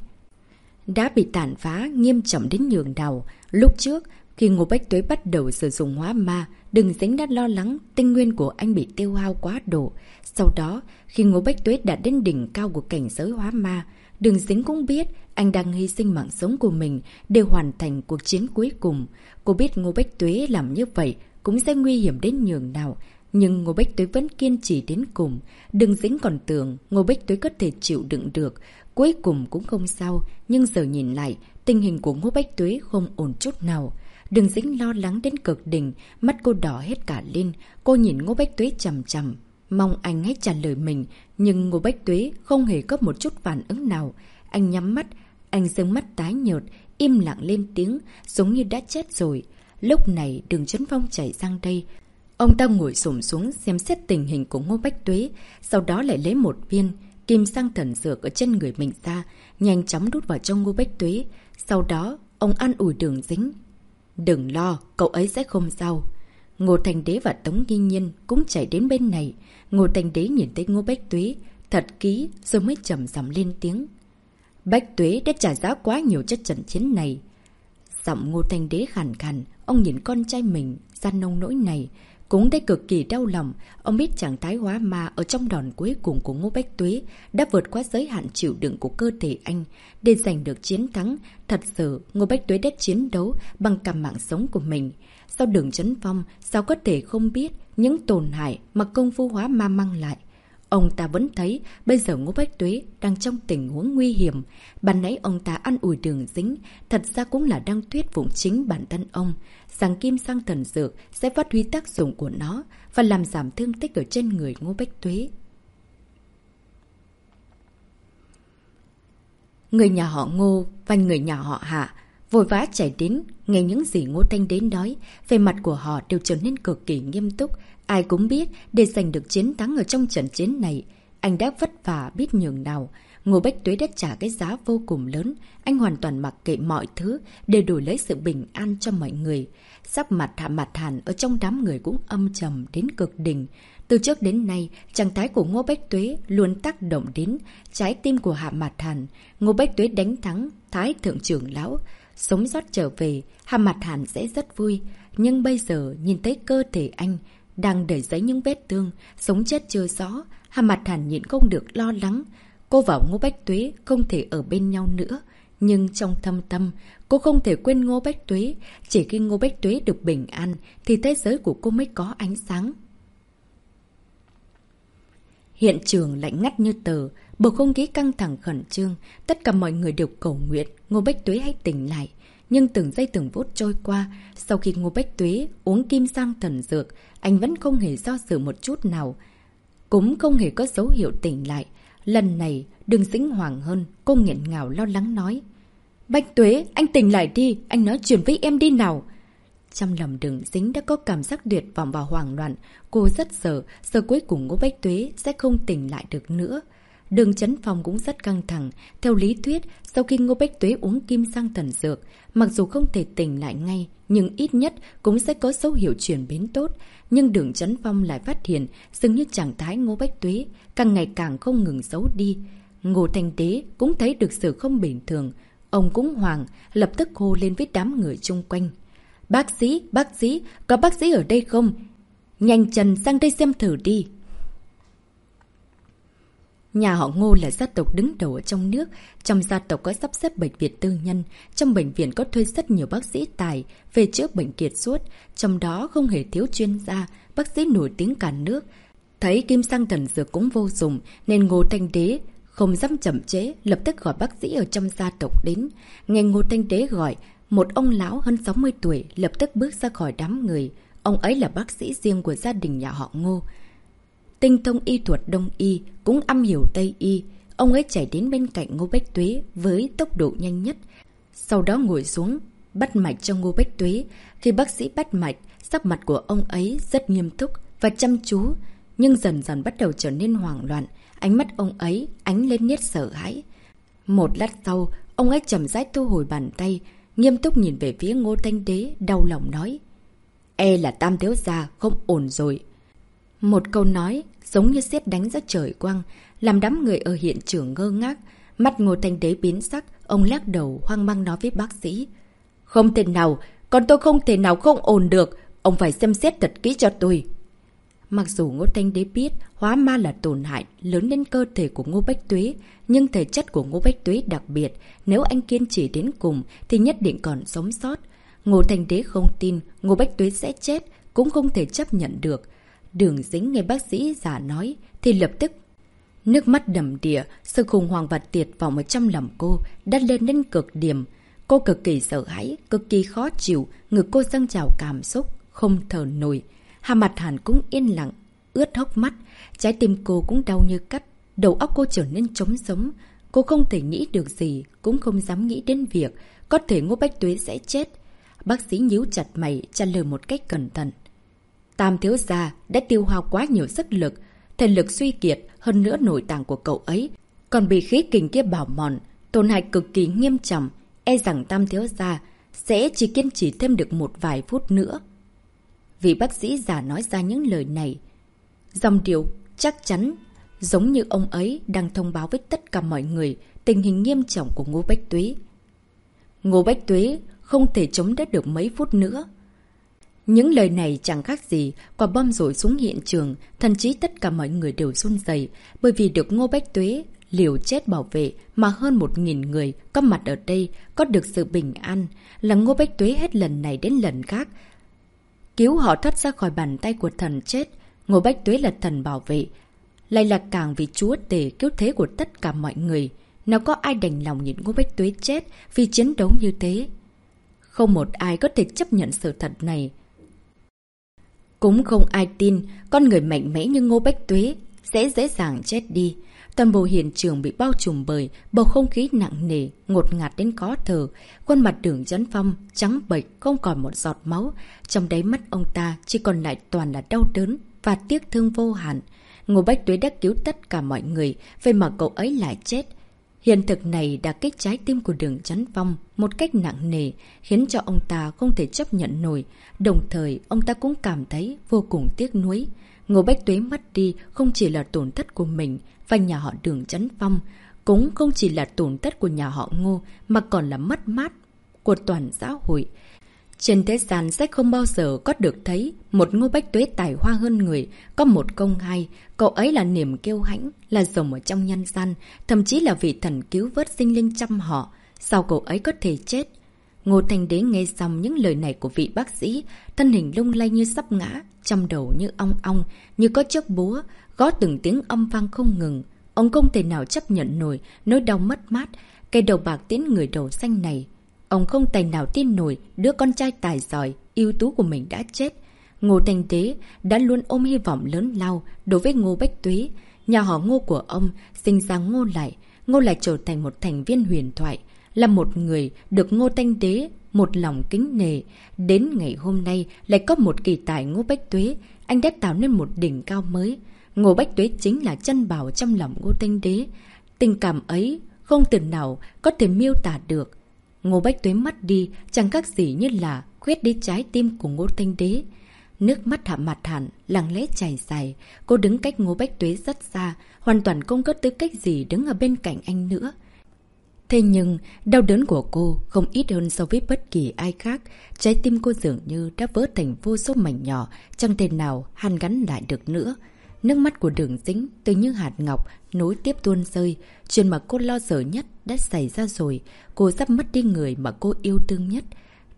đã bị tàn phá nghiêm trọng đến nhường nào. Lúc trước, khi Ngô Bách Tuế bắt đầu sử dụng hóa ma, Đường Dính đã lo lắng tinh nguyên của anh bị tiêu hao quá độ. Sau đó, khi Ngô Bách Tuế đạt đến đỉnh cao của cảnh giới hóa ma, Đường Dính cũng biết anh đang hy sinh mạng sống của mình để hoàn thành cuộc chiến cuối cùng. Cô biết Ngô Bách Tuế làm như vậy cũng sẽ nguy hiểm đến nhường nào, nhưng Ngô Bách Tuế vẫn kiên trì đến cùng. Đường Dính còn tưởng Ngô Bách Tuế có thể chịu đựng được, cuối cùng cũng không sao. Nhưng giờ nhìn lại, tình hình của Ngô Bách Tuế không ổn chút nào. Đường Dính lo lắng đến cực đỉnh, mắt cô đỏ hết cả lên. Cô nhìn Ngô Bách Tuế chằm chằm, mong anh hãy trả lời mình, nhưng Ngô Bách Tuế không hề có một chút phản ứng nào. Anh nhắm mắt, anh dương mắt tái nhợt, im lặng lên tiếng, giống như đã chết rồi. Lúc này Đường Chấn Phong chạy sang đây. Ông ta ngồi xổm xuống xem xét tình hình của Ngô Bách Tuế, sau đó lại lấy một viên kim sang thần dược ở trên người mình ra, nhanh chóng đút vào trong Ngô Bách Tuế. Sau đó, ông an ủi Đường Dính. Đừng lo, cậu ấy sẽ không sao. Ngô Thành Đế và Tống Nghi Nhiên cũng chạy đến bên này. Ngô Thành Đế nhìn thấy Ngô Bách Tuế thật kỹ rồi mới trầm giọng lên tiếng. Bách Tuế đã trả giá quá nhiều cho trận chiến này. Giọng Ngô Thành Đế khàn khàn, ông nhìn con trai mình ra nông nỗi này, cũng đã cực kỳ đau lòng. Ông biết trạng thái hóa ma ở trong đòn cuối cùng của Ngô Bách Tuế đã vượt qua giới hạn chịu đựng của cơ thể anh. Để giành được chiến thắng, thật sự Ngô Bách Tuế đã chiến đấu bằng cả mạng sống của mình. Sau Đường Chấn Phong, sao có thể không biết những tổn hại mà công phu hóa ma mang lại. Ông ta vẫn thấy bây giờ Ngô Bách Tuế đang trong tình huống nguy hiểm. Ban nãy ông ta ăn ủi Đường Dính, thật ra cũng là đang thuyết phục chính bản thân ông rằng kim sang thần dược sẽ phát huy tác dụng của nó và làm giảm thương tích ở trên người Ngô Bách Tuế. Người nhà họ Ngô và người nhà họ Hạ vội vã chạy đến, nghe những gì Ngô Thanh Đế nói, về mặt của họ đều trở nên cực kỳ nghiêm túc. Ai cũng biết, để giành được chiến thắng ở trong trận chiến này, anh đã vất vả biết nhường nào. Ngô Bách Tuế đã trả cái giá vô cùng lớn, anh hoàn toàn mặc kệ mọi thứ để đổi lấy sự bình an cho mọi người. Sắc mặt Hạ Mạt Hàn ở trong đám người cũng âm trầm đến cực đỉnh. Từ trước đến nay, trạng thái của Ngô Bách Tuế luôn tác động đến trái tim của Hạ Mạt Hàn. Ngô Bách Tuế đánh thắng Thái Thượng Trưởng Lão, sống sót trở về, Hạ Mạt Hàn sẽ rất vui. Nhưng bây giờ nhìn thấy cơ thể anh đang đầy giấy những vết thương, sống chết chưa rõ, Hạ Mạt Hàn nhịn không được lo lắng. Cô và Ngô Bách Tuế không thể ở bên nhau nữa, nhưng trong thâm tâm, cô không thể quên Ngô Bách Tuế. Chỉ khi Ngô Bách Tuế được bình an, thì thế giới của cô mới có ánh sáng. Hiện trường lạnh ngắt như tờ, bầu không khí căng thẳng khẩn trương, tất cả mọi người đều cầu nguyện Ngô Bách Tuế hãy tỉnh lại. Nhưng từng giây từng phút trôi qua, sau khi Ngô Bách Tuế uống kim sang thần dược, anh vẫn không hề do dự một chút nào, cũng không hề có dấu hiệu tỉnh lại. Lần này, Đường Dính hoảng hơn, cô nghẹn ngào lo lắng nói. Bách Tuế, anh tỉnh lại đi, anh nói chuyện với em đi nào. Trong lòng Đường Dính đã có cảm giác tuyệt vọng và hoảng loạn. Cô rất sợ, sợ cuối cùng Ngô Bách Tuế sẽ không tỉnh lại được nữa. Đường Chấn Phong cũng rất căng thẳng. Theo lý thuyết, sau khi Ngô Bách Tuế uống kim sang thần dược, mặc dù không thể tỉnh lại ngay, nhưng ít nhất cũng sẽ có dấu hiệu chuyển biến tốt. Nhưng Đường Chấn Phong lại phát hiện dường như trạng thái Ngô Bách Tuế càng ngày càng không ngừng xấu đi. Ngô Thanh Đế cũng thấy được sự không bình thường. Ông cũng hoảng, lập tức hô lên với đám người chung quanh. Bác sĩ, bác sĩ, có bác sĩ ở đây không? Nhanh chân sang đây xem thử đi. Nhà họ Ngô là gia tộc đứng đầu ở trong nước. Trong gia tộc có sắp xếp bệnh viện tư nhân. Trong bệnh viện có thuê rất nhiều bác sĩ tài về chữa bệnh kiệt xuất. Trong đó không hề thiếu chuyên gia, bác sĩ nổi tiếng cả nước. Thấy kim sang thần dược cũng vô dụng, nên Ngô Thanh Đế không dám chậm chế, lập tức gọi bác sĩ ở trong gia tộc đến. Nghe Ngô Thanh Đế gọi, một ông lão hơn sáu mươi tuổi lập tức bước ra khỏi đám người. Ông ấy là bác sĩ riêng của gia đình nhà họ Ngô, tinh thông y thuật Đông y, cũng am hiểu Tây y. Ông ấy chạy đến bên cạnh Ngô Bách Tuế với tốc độ nhanh nhất, sau đó ngồi xuống bắt mạch cho Ngô Bách Tuế. Khi bác sĩ bắt mạch, sắc mặt của ông ấy rất nghiêm túc và chăm chú, nhưng dần dần bắt đầu trở nên hoảng loạn. Ánh mắt ông ấy ánh lên nét sợ hãi. Một lát sau, ông ấy chậm rãi thu hồi bàn tay, nghiêm túc nhìn về phía Ngô Thanh Đế, đau lòng nói. E là Tam thiếu gia không ổn rồi. Một câu nói giống như sét đánh ra trời quang, làm đám người ở hiện trường ngơ ngác. Mắt Ngô Thanh Đế biến sắc, ông lắc đầu hoang mang nói với bác sĩ. Không thể nào, còn tôi không thể nào không ổn được, ông phải xem xét thật kỹ cho tôi. Mặc dù Ngô Thanh Đế biết hóa ma là tổn hại lớn đến cơ thể của Ngô Bách Tuế, nhưng thể chất của Ngô Bách Tuế đặc biệt, nếu anh kiên trì đến cùng thì nhất định còn sống sót. Ngô Thanh Đế không tin Ngô Bách Tuế sẽ chết, cũng không thể chấp nhận được. Đường Dính nghe bác sĩ giả nói thì lập tức nước mắt đầm đìa, sự khủng hoảng và tuyệt vọng ở trong lòng cô đã lên đến cực điểm. Cô cực kỳ sợ hãi, cực kỳ khó chịu, ngực cô dâng trào cảm xúc, không thở nổi. Hạ Mạt Hàn cũng yên lặng, ướt hốc mắt. Trái tim cô cũng đau như cắt, đầu óc cô trở nên trống rỗng. Cô không thể nghĩ được gì, cũng không dám nghĩ đến việc có thể Ngô Bách Tuế sẽ chết. Bác sĩ nhíu chặt mày, trả lời một cách cẩn thận. Tam thiếu gia đã tiêu hao quá nhiều sức lực, thể lực suy kiệt, hơn nữa nội tạng của cậu ấy còn bị khí kình kia bào mòn, tổn hại cực kỳ nghiêm trọng. E rằng Tam thiếu gia sẽ chỉ kiên trì thêm được một vài phút nữa. Vị bác sĩ già nói ra những lời này, dòng điệu chắc chắn giống như ông ấy đang thông báo với tất cả mọi người tình hình nghiêm trọng của Ngô Bách Tuế. Ngô Bách Tuế không thể chống đỡ được mấy phút nữa. Những lời này chẳng khác gì quả bom rội xuống hiện trường, thậm chí tất cả mọi người đều run rẩy bởi vì được Ngô Bách Tuế liều chết bảo vệ mà hơn một nghìn người có mặt ở đây có được sự bình an, là Ngô Bách Tuế hết lần này đến lần khác cứu họ thoát ra khỏi bàn tay của thần chết. Ngô Bách Tuế là thần bảo vệ, lại là càng vì chúa tể cứu thế của tất cả mọi người. Nào có ai đành lòng nhìn Ngô Bách Tuế chết vì chiến đấu như thế? Không một ai có thể chấp nhận sự thật này. Cũng không ai tin con người mạnh mẽ như Ngô Bách Tuế sẽ dễ dàng chết đi. Toàn bộ hiện trường bị bao trùm bởi bầu không khí nặng nề, ngột ngạt đến khó thở. Khuôn mặt Đường Chấn Phong trắng bệch, không còn một giọt máu. Trong đáy mắt ông ta chỉ còn lại toàn là đau đớn và tiếc thương vô hạn. Ngô Bách Tuế đã cứu tất cả mọi người, vậy mà cậu ấy lại chết. Hiện thực này đã kích trái tim của Đường Chấn Phong một cách nặng nề, khiến cho ông ta không thể chấp nhận nổi. Đồng thời, ông ta cũng cảm thấy vô cùng tiếc nuối. Ngô Bách Tuế mất đi không chỉ là tổn thất của mình và nhà họ Đường Chấn Phong, cũng không chỉ là tổn thất của nhà họ Ngô, mà còn là mất mát của toàn xã hội. Trên thế gian sẽ không bao giờ có được thấy một Ngô Bách Tuế tài hoa hơn người, có một công hay. Cậu ấy là niềm kiêu hãnh, là rồng ở trong nhân gian, thậm chí là vị thần cứu vớt sinh linh trăm họ. Sao cậu ấy có thể chết? Ngô Thanh Đế nghe xong những lời này của vị bác sĩ, thân hình lung lay như sắp ngã, trong đầu như ong ong, như có chiếc búa, gõ từng tiếng âm vang không ngừng. Ông không thể nào chấp nhận nổi nỗi đau mất mát, cây đầu bạc tiến người đầu xanh này. Ông không tài nào tin nổi đứa con trai tài giỏi, ưu tú của mình đã chết. Ngô Thanh Đế đã luôn ôm hy vọng lớn lao đối với Ngô Bách Tuế. Nhà họ Ngô của ông sinh ra Ngô Lại, Ngô Lại trở thành một thành viên huyền thoại, là một người được Ngô Thanh Đế một lòng kính nể. Đến ngày hôm nay lại có một kỳ tài Ngô Bách Tuế, anh đã tạo nên một đỉnh cao mới. Ngô Bách Tuế chính là chân bảo trong lòng Ngô Thanh Đế. Tình cảm ấy không từ nào có thể miêu tả được. Ngô Bách Tuế mất đi chẳng khác gì như là khuyết đi trái tim của Ngô Thanh Đế. Nước mắt Hạ Mạt Hàn lặng lẽ chảy dài. Cô đứng cách Ngô Bách Tuế rất xa, hoàn toàn không có tư cách gì đứng ở bên cạnh anh nữa. Thế nhưng, đau đớn của cô không ít hơn so với bất kỳ ai khác. Trái tim cô dường như đã vỡ thành vô số mảnh nhỏ, chẳng thể nào hàn gắn lại được nữa. Nước mắt của Đường Dĩnh từ như hạt ngọc nối tiếp tuôn rơi. Chuyện mà cô lo sợ nhất đã xảy ra rồi. Cô sắp mất đi người mà cô yêu thương nhất.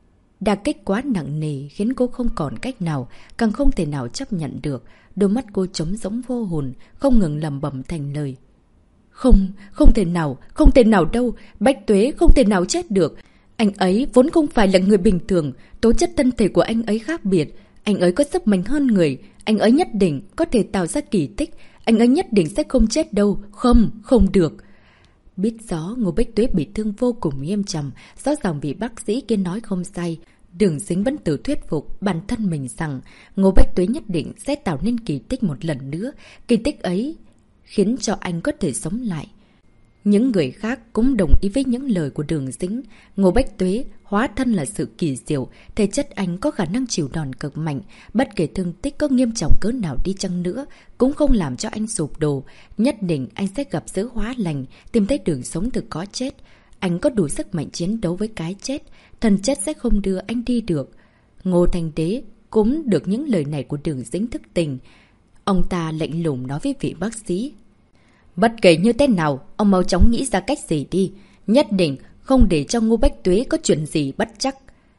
Đả kích quá nặng nề khiến cô không còn cách nào, càng không thể nào chấp nhận được. Đôi mắt cô trống rỗng vô hồn, không ngừng lẩm bẩm thành lời. Không, không thể nào, không thể nào đâu. Bách Tuế không thể nào chết được. Anh ấy vốn không phải là người bình thường. Tố chất thân thể của anh ấy khác biệt. Anh ấy có sức mạnh hơn người. Anh ấy nhất định có thể tạo ra kỳ tích. Anh ấy nhất định sẽ không chết đâu. Không, không được. Biết rõ Ngô Bách Tuế bị thương vô cùng nghiêm trọng, rõ ràng vì bác sĩ kia nói không sai. Đường Dính vẫn tự thuyết phục bản thân mình rằng Ngô Bách Tuế nhất định sẽ tạo nên kỳ tích một lần nữa. Kỳ tích ấy khiến cho anh có thể sống lại. Những người khác cũng đồng ý với những lời của Đường Dính. Ngô Bách Tuế hóa thân là sự kỳ diệu, thể chất anh có khả năng chịu đòn cực mạnh, bất kể thương tích có nghiêm trọng cỡ nào đi chăng nữa cũng không làm cho anh sụp đổ. Nhất định anh sẽ gặp sự hóa lành, tìm thấy đường sống từ có chết. Anh có đủ sức mạnh chiến đấu với cái chết, thần chết sẽ không đưa anh đi được. Ngô Thanh Đế cũng được những lời này của Đường Dính thức tình. Ông ta lạnh lùng nói với vị bác sĩ. Bất kể như thế nào, ông mau chóng nghĩ ra cách gì đi. Nhất định không để cho Ngô Bách Tuế có chuyện gì bất chắc.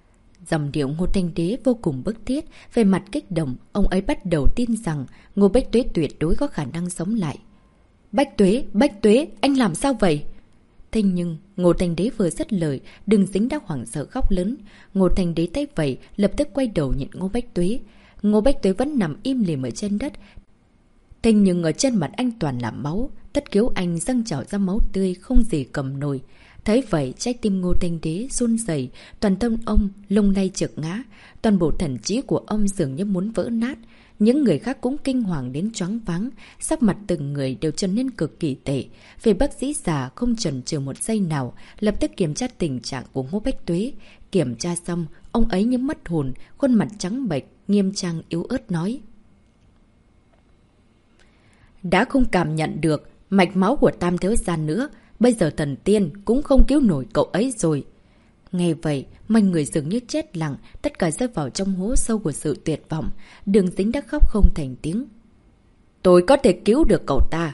Dòng điệu Ngô Thanh Đế vô cùng bức thiết, về mặt kích động, ông ấy bắt đầu tin rằng Ngô Bách Tuế tuyệt đối có khả năng sống lại. Bách Tuế, Bách Tuế, anh làm sao vậy? Thế nhưng, Ngô Thanh Đế vừa dứt lời, Đường Dính đã hoảng sợ khóc lớn. Ngô Thanh Đế thấy vậy, lập tức quay đầu nhìn Ngô Bách Tuế. Ngô Bách Tuế vẫn nằm im lìm ở trên đất. Thế nhưng ở trên mặt anh toàn là máu, Tất Kiếu Anh dâng trào ra máu tươi không gì cầm nổi. Thấy vậy, trái tim Ngô Thanh Đế run rẩy, toàn thân ông lung lay trượt ngã, toàn bộ thần trí của ông dường như muốn vỡ nát. Những người khác cũng kinh hoàng đến choáng váng, sắc mặt từng người đều trở nên cực kỳ tệ. Về bác sĩ già không chần chừ một giây nào, lập tức kiểm tra tình trạng của Ngô Bách Tuế. Kiểm tra xong, ông ấy như mất hồn, khuôn mặt trắng bệch, nghiêm trang yếu ớt nói: đã không cảm nhận được mạch máu của Tam Thiếu Gia nữa, bây giờ thần tiên cũng không cứu nổi cậu ấy rồi. Nghe vậy, mọi người dường như chết lặng, tất cả rơi vào trong hố sâu của sự tuyệt vọng. Đường Dính đã khóc không thành tiếng. Tôi có thể cứu được cậu ta.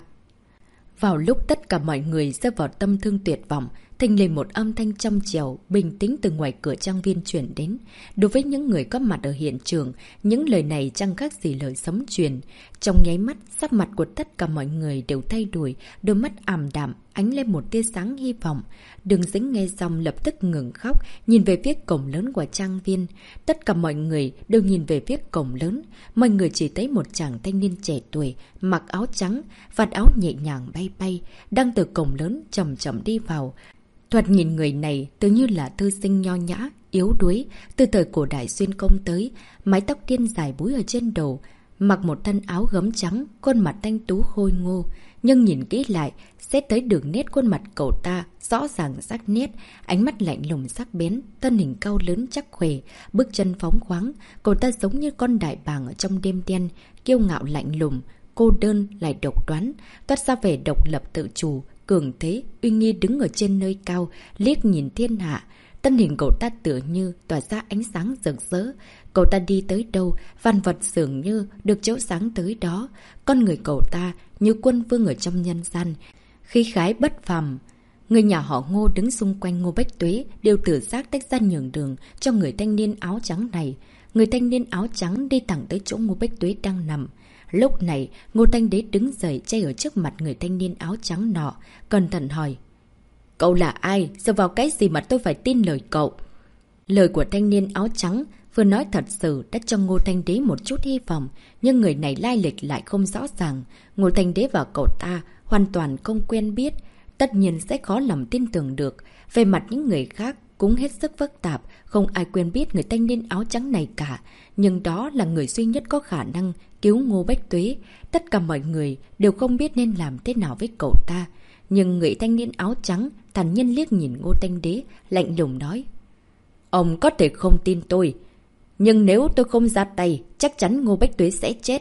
Vào lúc tất cả mọi người rơi vào tâm thương tuyệt vọng, thình lình một âm thanh trong trèo, bình tĩnh từ ngoài cửa trang viên chuyển đến. Đối với những người có mặt ở hiện trường, những lời này chẳng khác gì lời sấm truyền. Trong nháy mắt, sắc mặt của tất cả mọi người đều thay đổi, đôi mắt ảm đạm, ánh lên một tia sáng hy vọng. Đường Dính nghe xong lập tức ngừng khóc, nhìn về phía cổng lớn của trang viên. Tất cả mọi người đều nhìn về phía cổng lớn. Mọi người chỉ thấy một chàng thanh niên trẻ tuổi, mặc áo trắng, vạt áo nhẹ nhàng bay bay, đang từ cổng lớn chậm chậm đi vào. Thoạt nhìn người này tự như là thư sinh nho nhã, yếu đuối, từ thời cổ đại xuyên công tới, mái tóc tiên dài búi ở trên đầu, mặc một thân áo gấm trắng, khuôn mặt thanh tú khôi ngô. Nhưng nhìn kỹ lại, sẽ thấy đường nét khuôn mặt cậu ta rõ ràng sắc nét, ánh mắt lạnh lùng sắc bén, thân hình cao lớn chắc khỏe, bước chân phóng khoáng. Cậu ta giống như con đại bàng ở trong đêm đen, kiêu ngạo lạnh lùng, cô đơn lại độc đoán, toát ra vẻ độc lập tự chủ, cường thế, uy nghi đứng ở trên nơi cao, liếc nhìn thiên hạ. Thân hình cậu ta tựa như tỏa ra ánh sáng rực rỡ. Cậu ta đi tới đâu, vạn vật dường như được chiếu sáng tới đó. Con người cậu ta như quân vương ở trong nhân gian, khí khái bất phàm. Người nhà họ Ngô đứng xung quanh Ngô Bách Tuế đều tự giác tách ra nhường đường cho người thanh niên áo trắng này. Người thanh niên áo trắng đi thẳng tới chỗ Ngô Bách Tuế đang nằm. Lúc này, Ngô Thanh Đế đứng dậy chay ở trước mặt người thanh niên áo trắng nọ, cẩn thận hỏi: cậu là ai? Dựa vào cái gì mà tôi phải tin lời cậu? Lời của thanh niên áo trắng vừa nói thật sự đã cho Ngô Thanh Đế một chút hy vọng, nhưng người này lai lịch lại không rõ ràng. Ngô Thanh Đế và cậu ta hoàn toàn không quen biết, tất nhiên sẽ khó lòng tin tưởng được. Về mặt những người khác cũng hết sức phức tạp, không ai quen biết người thanh niên áo trắng này cả. Nhưng đó là người duy nhất có khả năng cứu Ngô Bách Tuế. Tất cả mọi người đều không biết nên làm thế nào với cậu ta. Nhưng người thanh niên áo trắng thản nhiên liếc nhìn Ngô Thanh Đế, lạnh lùng nói: ông có thể không tin tôi, nhưng nếu tôi không ra tay, chắc chắn Ngô Bách Tuế sẽ chết.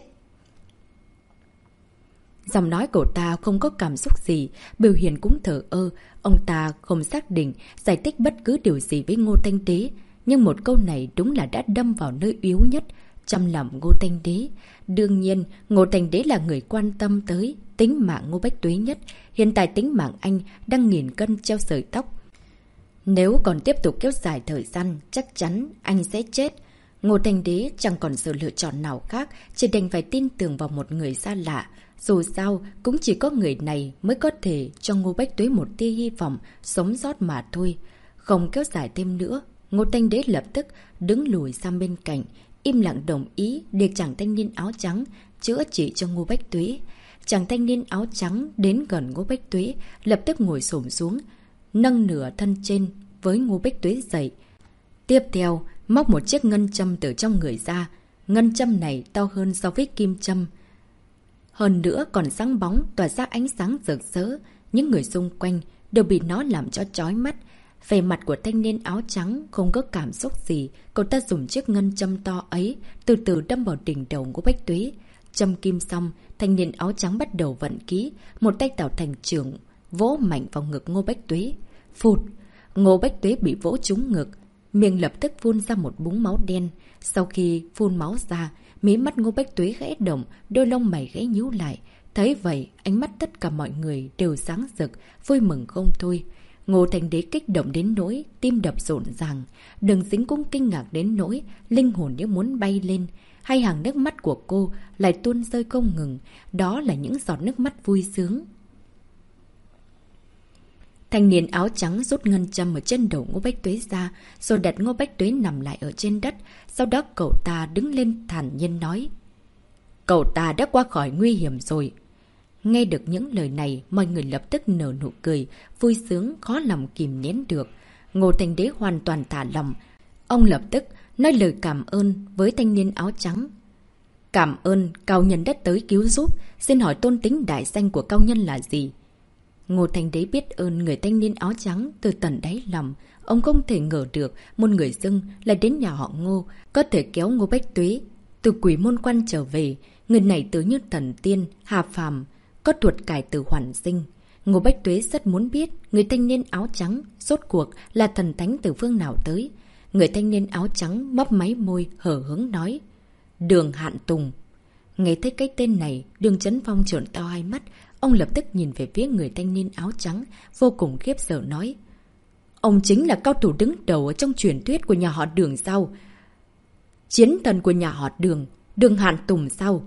Giọng nói cậu ta không có cảm xúc gì, biểu hiện cũng thờ ơ. Ông ta không xác định giải thích bất cứ điều gì với Ngô Thanh Đế, nhưng một câu này đúng là đã đâm vào nơi yếu nhất trong lòng Ngô Thanh Đế. Đương nhiên, Ngô Thanh Đế là người quan tâm tới tính mạng Ngô Bách Tuế nhất. Hiện tại tính mạng anh đang nghìn cân treo sợi tóc. Nếu còn tiếp tục kéo dài thời gian, chắc chắn anh sẽ chết. Ngô Thanh Đế chẳng còn sự lựa chọn nào khác, chỉ đành phải tin tưởng vào một người xa lạ. Dù sao, cũng chỉ có người này mới có thể cho Ngô Bách Tuế một tia hy vọng sống sót mà thôi. Không kéo dài thêm nữa, Ngô Thanh Đế lập tức đứng lùi sang bên cạnh, im lặng đồng ý để chàng thanh niên áo trắng chữa trị cho Ngô Bách Tuế. Chàng thanh niên áo trắng đến gần Ngô Bách Tuế, lập tức ngồi xổm xuống, nâng nửa thân trên với Ngô Bách Tuế dậy. Tiếp theo, móc một chiếc ngân châm từ trong người ra. Ngân châm này to hơn so với kim châm, hơn nữa còn sáng bóng, tỏa ra ánh sáng rực rỡ. Những người xung quanh đều bị nó làm cho chói mắt. Về mặt của thanh niên áo trắng không có cảm xúc gì. Cậu ta dùng chiếc ngân châm to ấy từ từ đâm vào đỉnh đầu của Bách Tuế. Châm kim xong, thanh niên áo trắng bắt đầu vận khí, một tay tạo thành trường vỗ mạnh vào ngực Ngô Bách Tuế. Phụt! Ngô Bách Tuế bị vỗ trúng ngực, miệng lập tức phun ra một búng máu đen. Sau khi phun máu ra, mí mắt Ngô Bách Tuế khẽ động, đôi lông mày khẽ nhíu lại. Thấy vậy, ánh mắt tất cả mọi người đều sáng rực, vui mừng không thôi. Ngô Thanh Đế kích động đến nỗi tim đập rộn ràng. Đường Dính cũng kinh ngạc đến nỗi linh hồn như muốn bay lên. Hai hàng nước mắt của cô lại tuôn rơi không ngừng. Đó là những giọt nước mắt vui sướng. Thanh niên áo trắng rút ngân châm ở trên đầu Ngô Bách Tuế ra, rồi đặt Ngô Bách Tuế nằm lại ở trên đất. Sau đó cậu ta đứng lên thản nhiên nói: Cậu ta đã qua khỏi nguy hiểm rồi. Nghe được những lời này, mọi người lập tức nở nụ cười, vui sướng, khó lòng kìm nén được. Ngô Thanh Đế hoàn toàn thả lòng. Ông lập tức nói lời cảm ơn với thanh niên áo trắng. Cảm ơn cao nhân đã tới cứu giúp, xin hỏi tôn tính đại danh của cao nhân là gì? Ngô Thanh Đế biết ơn người thanh niên áo trắng từ tận đáy lòng. Ông không thể ngờ được một người dưng lại đến nhà họ Ngô, có thể kéo Ngô Bách Tuế từ quỷ môn quan trở về. Người này tự như thần tiên, hạ phàm, có tuột cải từ hoàn sinh. Ngô Bách Tuế rất muốn biết người thanh niên áo trắng rốt cuộc là thần thánh từ phương nào tới. Người thanh niên áo trắng mấp máy môi hở hứng nói. Đường Hạn Tùng. Nghe thấy cái tên này, Đường Chấn Phong trợn to hai mắt. Ông lập tức nhìn về phía người thanh niên áo trắng, vô cùng khiếp sợ nói. Ông chính là cao thủ đứng đầu ở trong truyền thuyết của nhà họ Đường sao? Chiến thần của nhà họ Đường, Đường Hạn Tùng sao?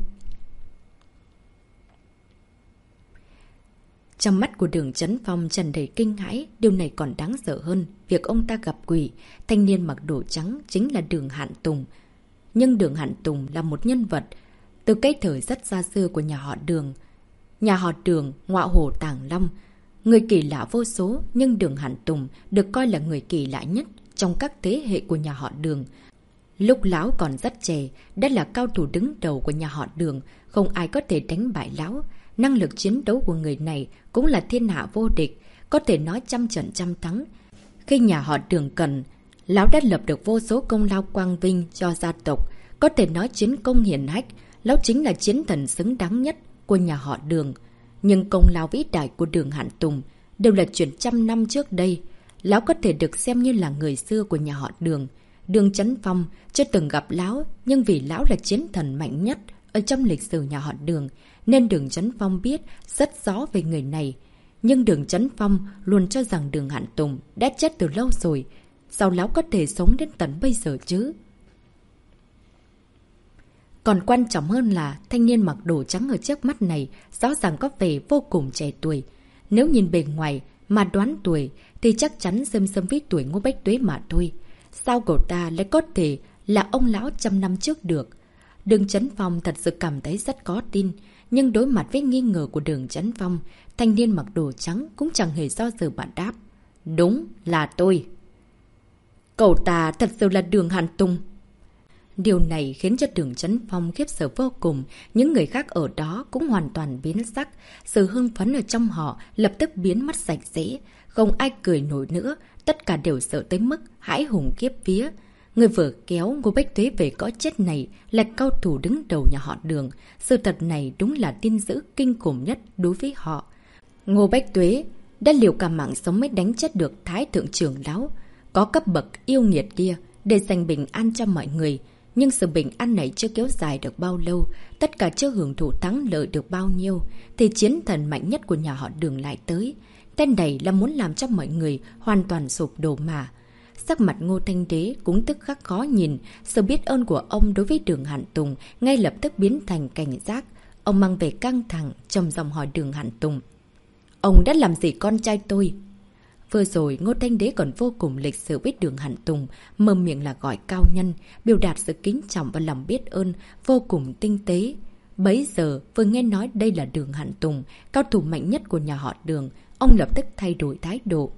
Trong mắt của Đường Chấn Phong tràn đầy kinh hãi, điều này còn đáng sợ hơn việc ông ta gặp quỷ. Thanh niên mặc đồ trắng chính là Đường Hạn Tùng. Nhưng Đường Hạn Tùng là một nhân vật từ cái thời rất xa xưa của nhà họ Đường. Nhà họ Đường, ngọa hổ Tàng Long. Người kỳ lạ vô số, nhưng Đường Hạn Tùng được coi là người kỳ lạ nhất trong các thế hệ của nhà họ Đường. Lúc lão còn rất trẻ, đã là cao thủ đứng đầu của nhà họ Đường, không ai có thể đánh bại lão. Năng lực chiến đấu của người này cũng là thiên hạ vô địch, có thể nói trăm trận trăm thắng. Khi nhà họ Đường cần, lão đã lập được vô số công lao quang vinh cho gia tộc, có thể nói chiến công hiển hách, lão chính là chiến thần xứng đáng nhất của nhà họ Đường. Nhưng công lao vĩ đại của Đường Hạn Tùng đều là chuyện trăm năm trước đây. Lão có thể được xem như là người xưa của nhà họ Đường. Đường Chấn Phong chưa từng gặp lão, nhưng vì lão là chiến thần mạnh nhất ở trong lịch sử nhà họ Đường, nên Đường Chấn Phong biết rất rõ về người này. Nhưng Đường Chấn Phong luôn cho rằng Đường Hạn Tùng đã chết từ lâu rồi. Sao lão có thể sống đến tận bây giờ chứ? Còn quan trọng hơn là thanh niên mặc đồ trắng ở trước mắt này rõ ràng có vẻ vô cùng trẻ tuổi. Nếu nhìn bề ngoài mà đoán tuổi thì chắc chắn xâm xâm với tuổi Ngô Bách Tuế mà thôi. Sao cậu ta lại có thể là ông lão trăm năm trước được? Đường Chấn Phong thật sự cảm thấy rất có tin. Nhưng đối mặt với nghi ngờ của Đường Chấn Phong, thanh niên mặc đồ trắng cũng chẳng hề do dự mà đáp. Đúng là tôi. Cậu ta thật sự là Đường Hạn Tùng. Điều này khiến cho Đường Chấn Phong khiếp sợ vô cùng. Những người khác ở đó cũng hoàn toàn biến sắc. Sự hưng phấn ở trong họ lập tức biến mất sạch sẽ. Không ai cười nổi nữa. Tất cả đều sợ tới mức hãi hùng khiếp vía. Người vừa kéo Ngô Bách Tuế về cõi chết này là cao thủ đứng đầu nhà họ Đường. Sự thật này đúng là tin dữ kinh khủng nhất đối với họ. Ngô Bách Tuế đã liều cả mạng sống mới đánh chết được Thái Thượng trưởng lão. Có cấp bậc yêu nghiệt kia để giành bình an cho mọi người. Nhưng sự bình an này chưa kéo dài được bao lâu, tất cả chưa hưởng thụ thắng lợi được bao nhiêu, thì chiến thần mạnh nhất của nhà họ Đường lại tới. Tên này là muốn làm cho mọi người hoàn toàn sụp đổ mà. Sắc mặt Ngô Thanh Đế cũng tức khắc khó nhìn, sự biết ơn của ông đối với Đường Hạn Tùng ngay lập tức biến thành cảnh giác. Ông mang về căng thẳng, trầm giọng hỏi Đường Hạn Tùng. Ông đã làm gì con trai tôi? Vừa rồi Ngô Thanh Đế còn vô cùng lịch sự với Đường Hạn Tùng, mở miệng là gọi cao nhân, biểu đạt sự kính trọng và lòng biết ơn vô cùng tinh tế. Bấy giờ vừa nghe nói đây là Đường Hạn Tùng, cao thủ mạnh nhất của nhà họ Đường, ông lập tức thay đổi thái độ.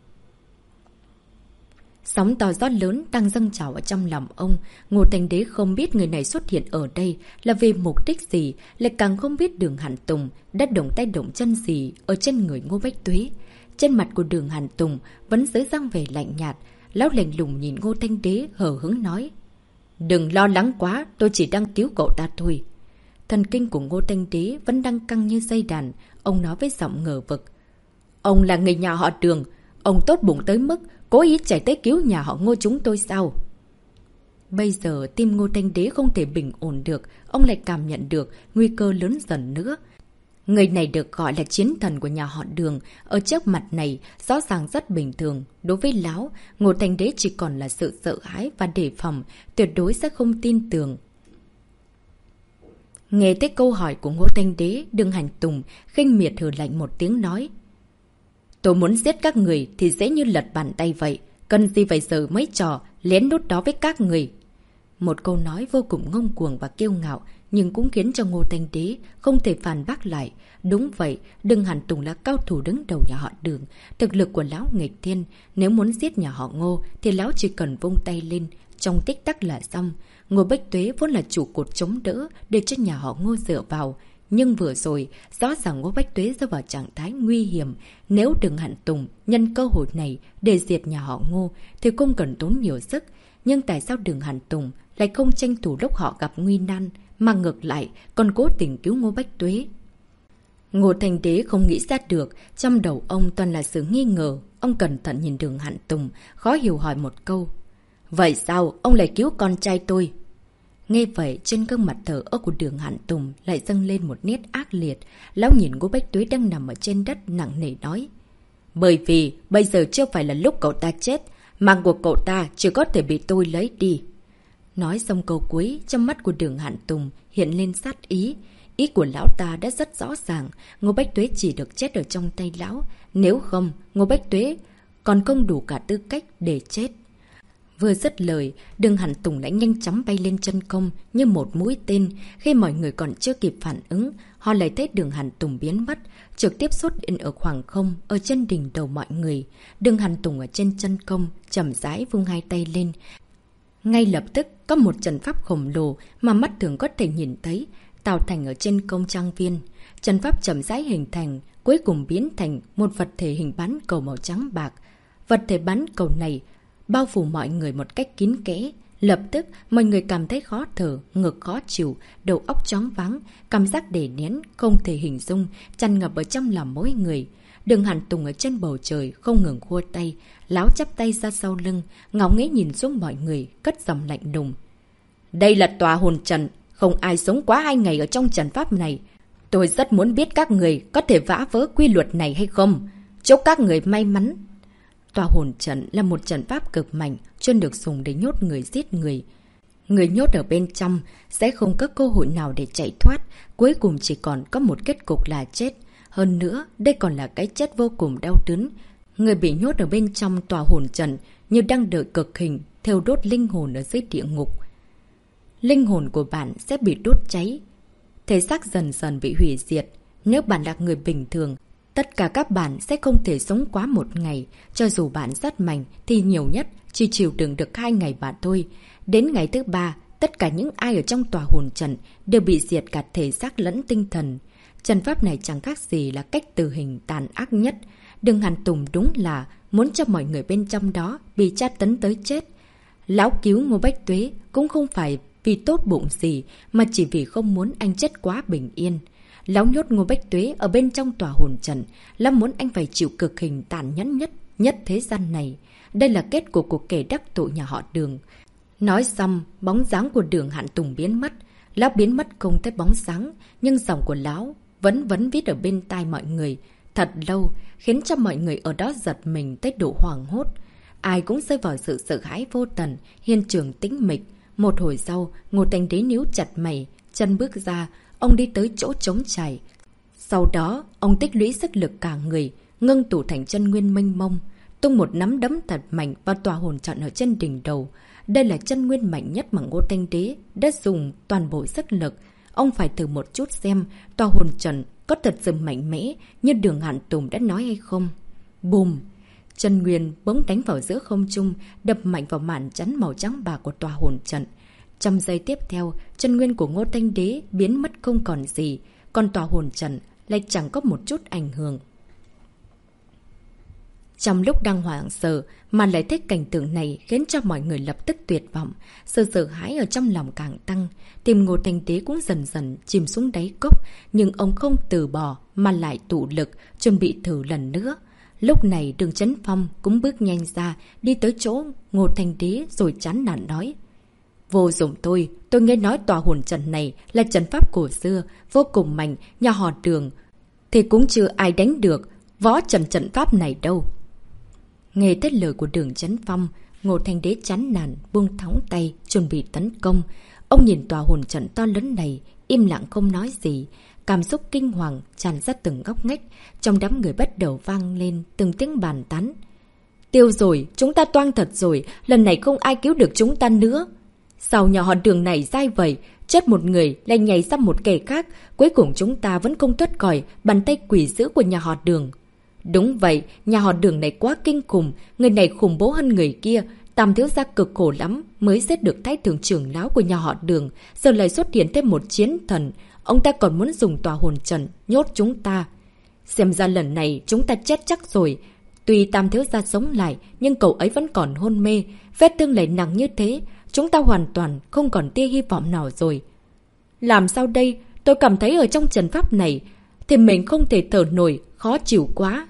Sóng to gió lớn đang dâng trào ở trong lòng ông. Ngô Thanh Đế không biết người này xuất hiện ở đây là vì mục đích gì, lại càng không biết Đường Hạn Tùng đã động tay động chân gì ở trên người Ngô Bách Tuế. Trên mặt của Đường Hạn Tùng vẫn giữ răng vẻ lạnh nhạt. Lão lạnh lùng nhìn Ngô Thanh Đế hờ hững nói. Đừng lo lắng quá, tôi chỉ đang cứu cậu ta thôi. Thần kinh của Ngô Thanh Đế vẫn đang căng như dây đàn. Ông nói với giọng ngờ vực. Ông là người nhà họ Đường. Ông tốt bụng tới mức cố ý chạy tới cứu nhà họ Ngô chúng tôi sao? Bây giờ tim Ngô Thanh Đế không thể bình ổn được. Ông lại cảm nhận được nguy cơ lớn dần nữa. Người này được gọi là chiến thần của nhà họ Đường. Ở trước mặt này rõ ràng rất bình thường. Đối với lão, Ngô Thanh Đế chỉ còn là sự sợ hãi và đề phòng, tuyệt đối sẽ không tin tưởng. Nghe tới câu hỏi của Ngô Thanh Đế, Đường Hạn Tùng khinh miệt hừ lạnh một tiếng nói. Tôi muốn giết các người thì dễ như lật bàn tay vậy. Cần gì phải giờ mấy trò lén lút đó với các người. Một câu nói vô cùng ngông cuồng và kiêu ngạo, nhưng cũng khiến cho Ngô Thanh Đế không thể phản bác lại. Đúng vậy, Đường Hàn Tùng là cao thủ đứng đầu nhà họ Đường. Thực lực của lão nghịch thiên, nếu muốn giết nhà họ Ngô thì lão chỉ cần vung tay lên, trong tích tắc là xong. Ngô Bách Tuế vốn là trụ cột chống đỡ để cho nhà họ Ngô dựa vào. Nhưng vừa rồi, rõ ràng Ngô Bách Tuế rơi vào trạng thái nguy hiểm. Nếu Đường Hàn Tùng nhân cơ hội này để diệt nhà họ Ngô thì không cần tốn nhiều sức. Nhưng tại sao Đường Hàn Tùng lại không tranh thủ lúc họ gặp nguy nan, mà ngược lại còn cố tình cứu Ngô Bách Tuế? Ngô Thanh Đế không nghĩ ra được, trong đầu ông toàn là sự nghi ngờ. Ông cẩn thận nhìn Đường Hàn Tùng, khó hiểu hỏi một câu. Vậy sao ông lại cứu con trai tôi? Nghe vậy, trên gương mặt thờ ơ của Đường Hàn Tùng lại dâng lên một nét ác liệt. Lão nhìn Ngô Bách Tuế đang nằm ở trên đất nặng nề nói. Bởi vì bây giờ chưa phải là lúc cậu ta chết, mạng của cậu ta chỉ có thể bị tôi lấy đi. Nói xong câu cuối, trong mắt của Đường Hàn Tùng hiện lên sát ý. Ý của lão ta đã rất rõ ràng, Ngô Bách Tuế chỉ được chết ở trong tay lão. Nếu không, Ngô Bách Tuế còn không đủ cả tư cách để chết. Vừa dứt lời, Đường Hàn Tùng lại nhanh chóng bay lên chân không như một mũi tên. Khi mọi người còn chưa kịp phản ứng, họ lại thấy Đường Hàn Tùng biến mất, trực tiếp xuất hiện ở khoảng không, ở trên đỉnh đầu mọi người. Đường Hàn Tùng ở trên chân không, chậm rãi vung hai tay lên. Ngay lập tức, có một trận pháp khổng lồ mà mắt thường có thể nhìn thấy, tạo thành ở trên công trang viên. Trận pháp chậm rãi hình thành, cuối cùng biến thành một vật thể hình bán cầu màu trắng bạc. Vật thể bán cầu này bao phủ mọi người một cách kín kẽ. Lập tức, mọi người cảm thấy khó thở, ngực khó chịu, đầu óc choáng váng, cảm giác đè nén, không thể hình dung, tràn ngập ở trong lòng mỗi người. Đường Hàn Tùng ở trên bầu trời, không ngừng khua tay, lão chắp tay ra sau lưng, ngóng nghễ nhìn xuống mọi người, cất giọng lạnh lùng. Đây là tòa hồn trận, không ai sống quá hai ngày ở trong trận pháp này. Tôi rất muốn biết các người có thể vã vỡ quy luật này hay không. Chúc các người may mắn. Tòa hồn trận là một trận pháp cực mạnh, chuyên được dùng để nhốt người giết người. Người nhốt ở bên trong sẽ không có cơ hội nào để chạy thoát, cuối cùng chỉ còn có một kết cục là chết. Hơn nữa, đây còn là cái chết vô cùng đau đớn. Người bị nhốt ở bên trong tòa hồn trận như đang đợi cực hình, thiêu đốt linh hồn ở dưới địa ngục. Linh hồn của bạn sẽ bị đốt cháy, thể xác dần dần bị hủy diệt. Nếu bạn là người bình thường, tất cả các bạn sẽ không thể sống quá một ngày. Cho dù bạn rất mạnh thì nhiều nhất chỉ chịu đựng được hai ngày bạn thôi. Đến ngày thứ ba, tất cả những ai ở trong tòa hồn trận đều bị diệt cả thể xác lẫn tinh thần. Trận pháp này chẳng khác gì là cách tử hình tàn ác nhất. Đường Hàn Tùng đúng là muốn cho mọi người bên trong đó bị tra tấn tới chết. Lão cứu Ngô Bách Tuế cũng không phải vì tốt bụng gì, mà chỉ vì không muốn anh chết quá bình yên. Lão nhốt Ngô Bách Tuế ở bên trong tòa hồn trận là muốn anh phải chịu cực hình tàn nhẫn nhất nhất thế gian này. Đây là kết cục của kẻ đắc tội nhà họ Đường. Nói xong, bóng dáng của Đường Hàn Tùng biến mất. Lão biến mất không thấy bóng sáng, nhưng giọng của lão vẫn vẫn vít ở bên tai mọi người thật lâu, khiến cho mọi người ở đó giật mình tới độ hoảng hốt. Ai cũng rơi vào sự sợ hãi vô tận, hiện trường tĩnh mịch. Một hồi sau, Ngô Thanh Đế níu chặt mày, chân bước ra, ông đi tới chỗ trống trải. Sau đó, ông tích lũy sức lực cả người, ngưng tụ thành chân nguyên mênh mông, tung một nắm đấm thật mạnh vào tòa hồn trận ở trên đỉnh đầu. Đây là chân nguyên mạnh nhất mà Ngô Thanh Đế đã dùng toàn bộ sức lực. Ông phải thử một chút xem tòa hồn trận có thật sự mạnh mẽ như Đường Hàn Tùng đã nói hay không. Bùm! Chân nguyên bỗng đánh vào giữa không trung, đập mạnh vào màn chắn màu trắng bạc của tòa hồn trận. Trong giây tiếp theo, chân nguyên của Ngô Thanh Đế biến mất không còn gì, còn tòa hồn trận lại chẳng có một chút ảnh hưởng. Trong lúc đang hoảng sợ mà lại thấy cảnh tượng này khiến cho mọi người lập tức tuyệt vọng, sự sợ hãi ở trong lòng càng tăng. Tim Ngô Thanh Đế cũng dần dần chìm xuống đáy cốc, nhưng ông không từ bỏ mà lại tụ lực, chuẩn bị thử lần nữa. Lúc này Đường Chấn Phong cũng bước nhanh ra, đi tới chỗ Ngô Thanh Đế rồi chán nản nói. Vô dụng tôi, tôi nghe nói tòa hồn trận này là trận pháp cổ xưa, vô cùng mạnh, nhà họ Đường thì cũng chưa ai đánh được võ trận trận pháp này đâu. Nghe tới lời của Đường Chấn Phong, Ngô Thanh Đế chán nản buông thõng tay chuẩn bị tấn công. Ông nhìn tòa hồn trận to lớn này, im lặng không nói gì. Cảm xúc kinh hoàng tràn ra từng góc ngách, trong đám người bắt đầu vang lên từng tiếng bàn tán. Tiêu rồi, chúng ta toang thật rồi, lần này không ai cứu được chúng ta nữa. Sao nhà họ Đường này dai vậy? Chết một người lại nhảy ra một kẻ khác. Cuối cùng chúng ta vẫn không thoát khỏi bàn tay quỷ dữ của nhà họ Đường. Đúng vậy, nhà họ Đường này quá kinh khủng. Người này khủng bố hơn người kia. Tam thiếu gia cực khổ lắm mới giết được thái thượng trưởng lão của nhà họ Đường. Giờ lại xuất hiện thêm một chiến thần. Ông ta còn muốn dùng tòa hồn trận nhốt chúng ta. Xem ra lần này chúng ta chết chắc rồi. Tuy tam thiếu gia sống lại, nhưng cậu ấy vẫn còn hôn mê. Vết thương lại nặng như thế, chúng ta hoàn toàn không còn tia hy vọng nào rồi. Làm sao đây? Tôi cảm thấy ở trong trận pháp này thì mình không thể thở nổi, khó chịu quá.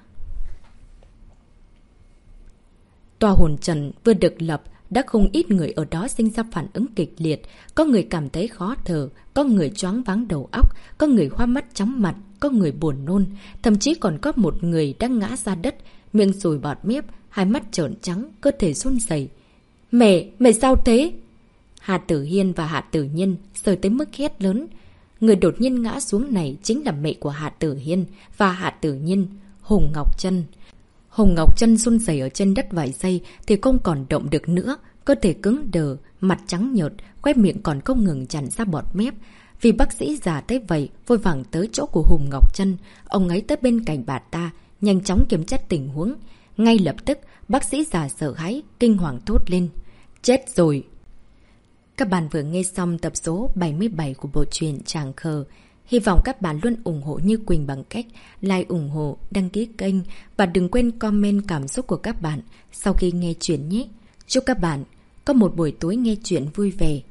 Tòa hồn trận vừa được lập, đã không ít người ở đó sinh ra phản ứng kịch liệt. Có người cảm thấy khó thở, có người choáng váng đầu óc, có người hoa mắt chóng mặt, có người buồn nôn. Thậm chí còn có một người đang ngã ra đất, miệng sùi bọt mép, hai mắt trợn trắng, cơ thể run rẩy. Mẹ, mẹ sao thế? Hạ Tử Hiên và Hạ Tử Nhiên sợ tới mức hét lớn. Người đột nhiên ngã xuống này chính là mẹ của Hạ Tử Hiên và Hạ Tử Nhiên, Hùng Ngọc Trân. Hùng Ngọc Trân run rẩy ở trên đất vài giây thì không còn động được nữa, cơ thể cứng đờ, mặt trắng nhợt, khóe miệng còn không ngừng tràn ra bọt mép. Vì bác sĩ già thấy vậy, vội vàng tới chỗ của Hùng Ngọc Trân, ông ấy tới bên cạnh bà ta, nhanh chóng kiểm tra tình huống. Ngay lập tức, bác sĩ già sợ hãi, kinh hoàng thốt lên. Chết rồi! Các bạn vừa nghe xong tập số bảy mươi bảy của bộ truyện Tràng Khờ. Hy vọng các bạn luôn ủng hộ Như Quỳnh bằng cách like, ủng hộ, đăng ký kênh và đừng quên comment cảm xúc của các bạn sau khi nghe chuyện nhé. Chúc các bạn có một buổi tối nghe chuyện vui vẻ.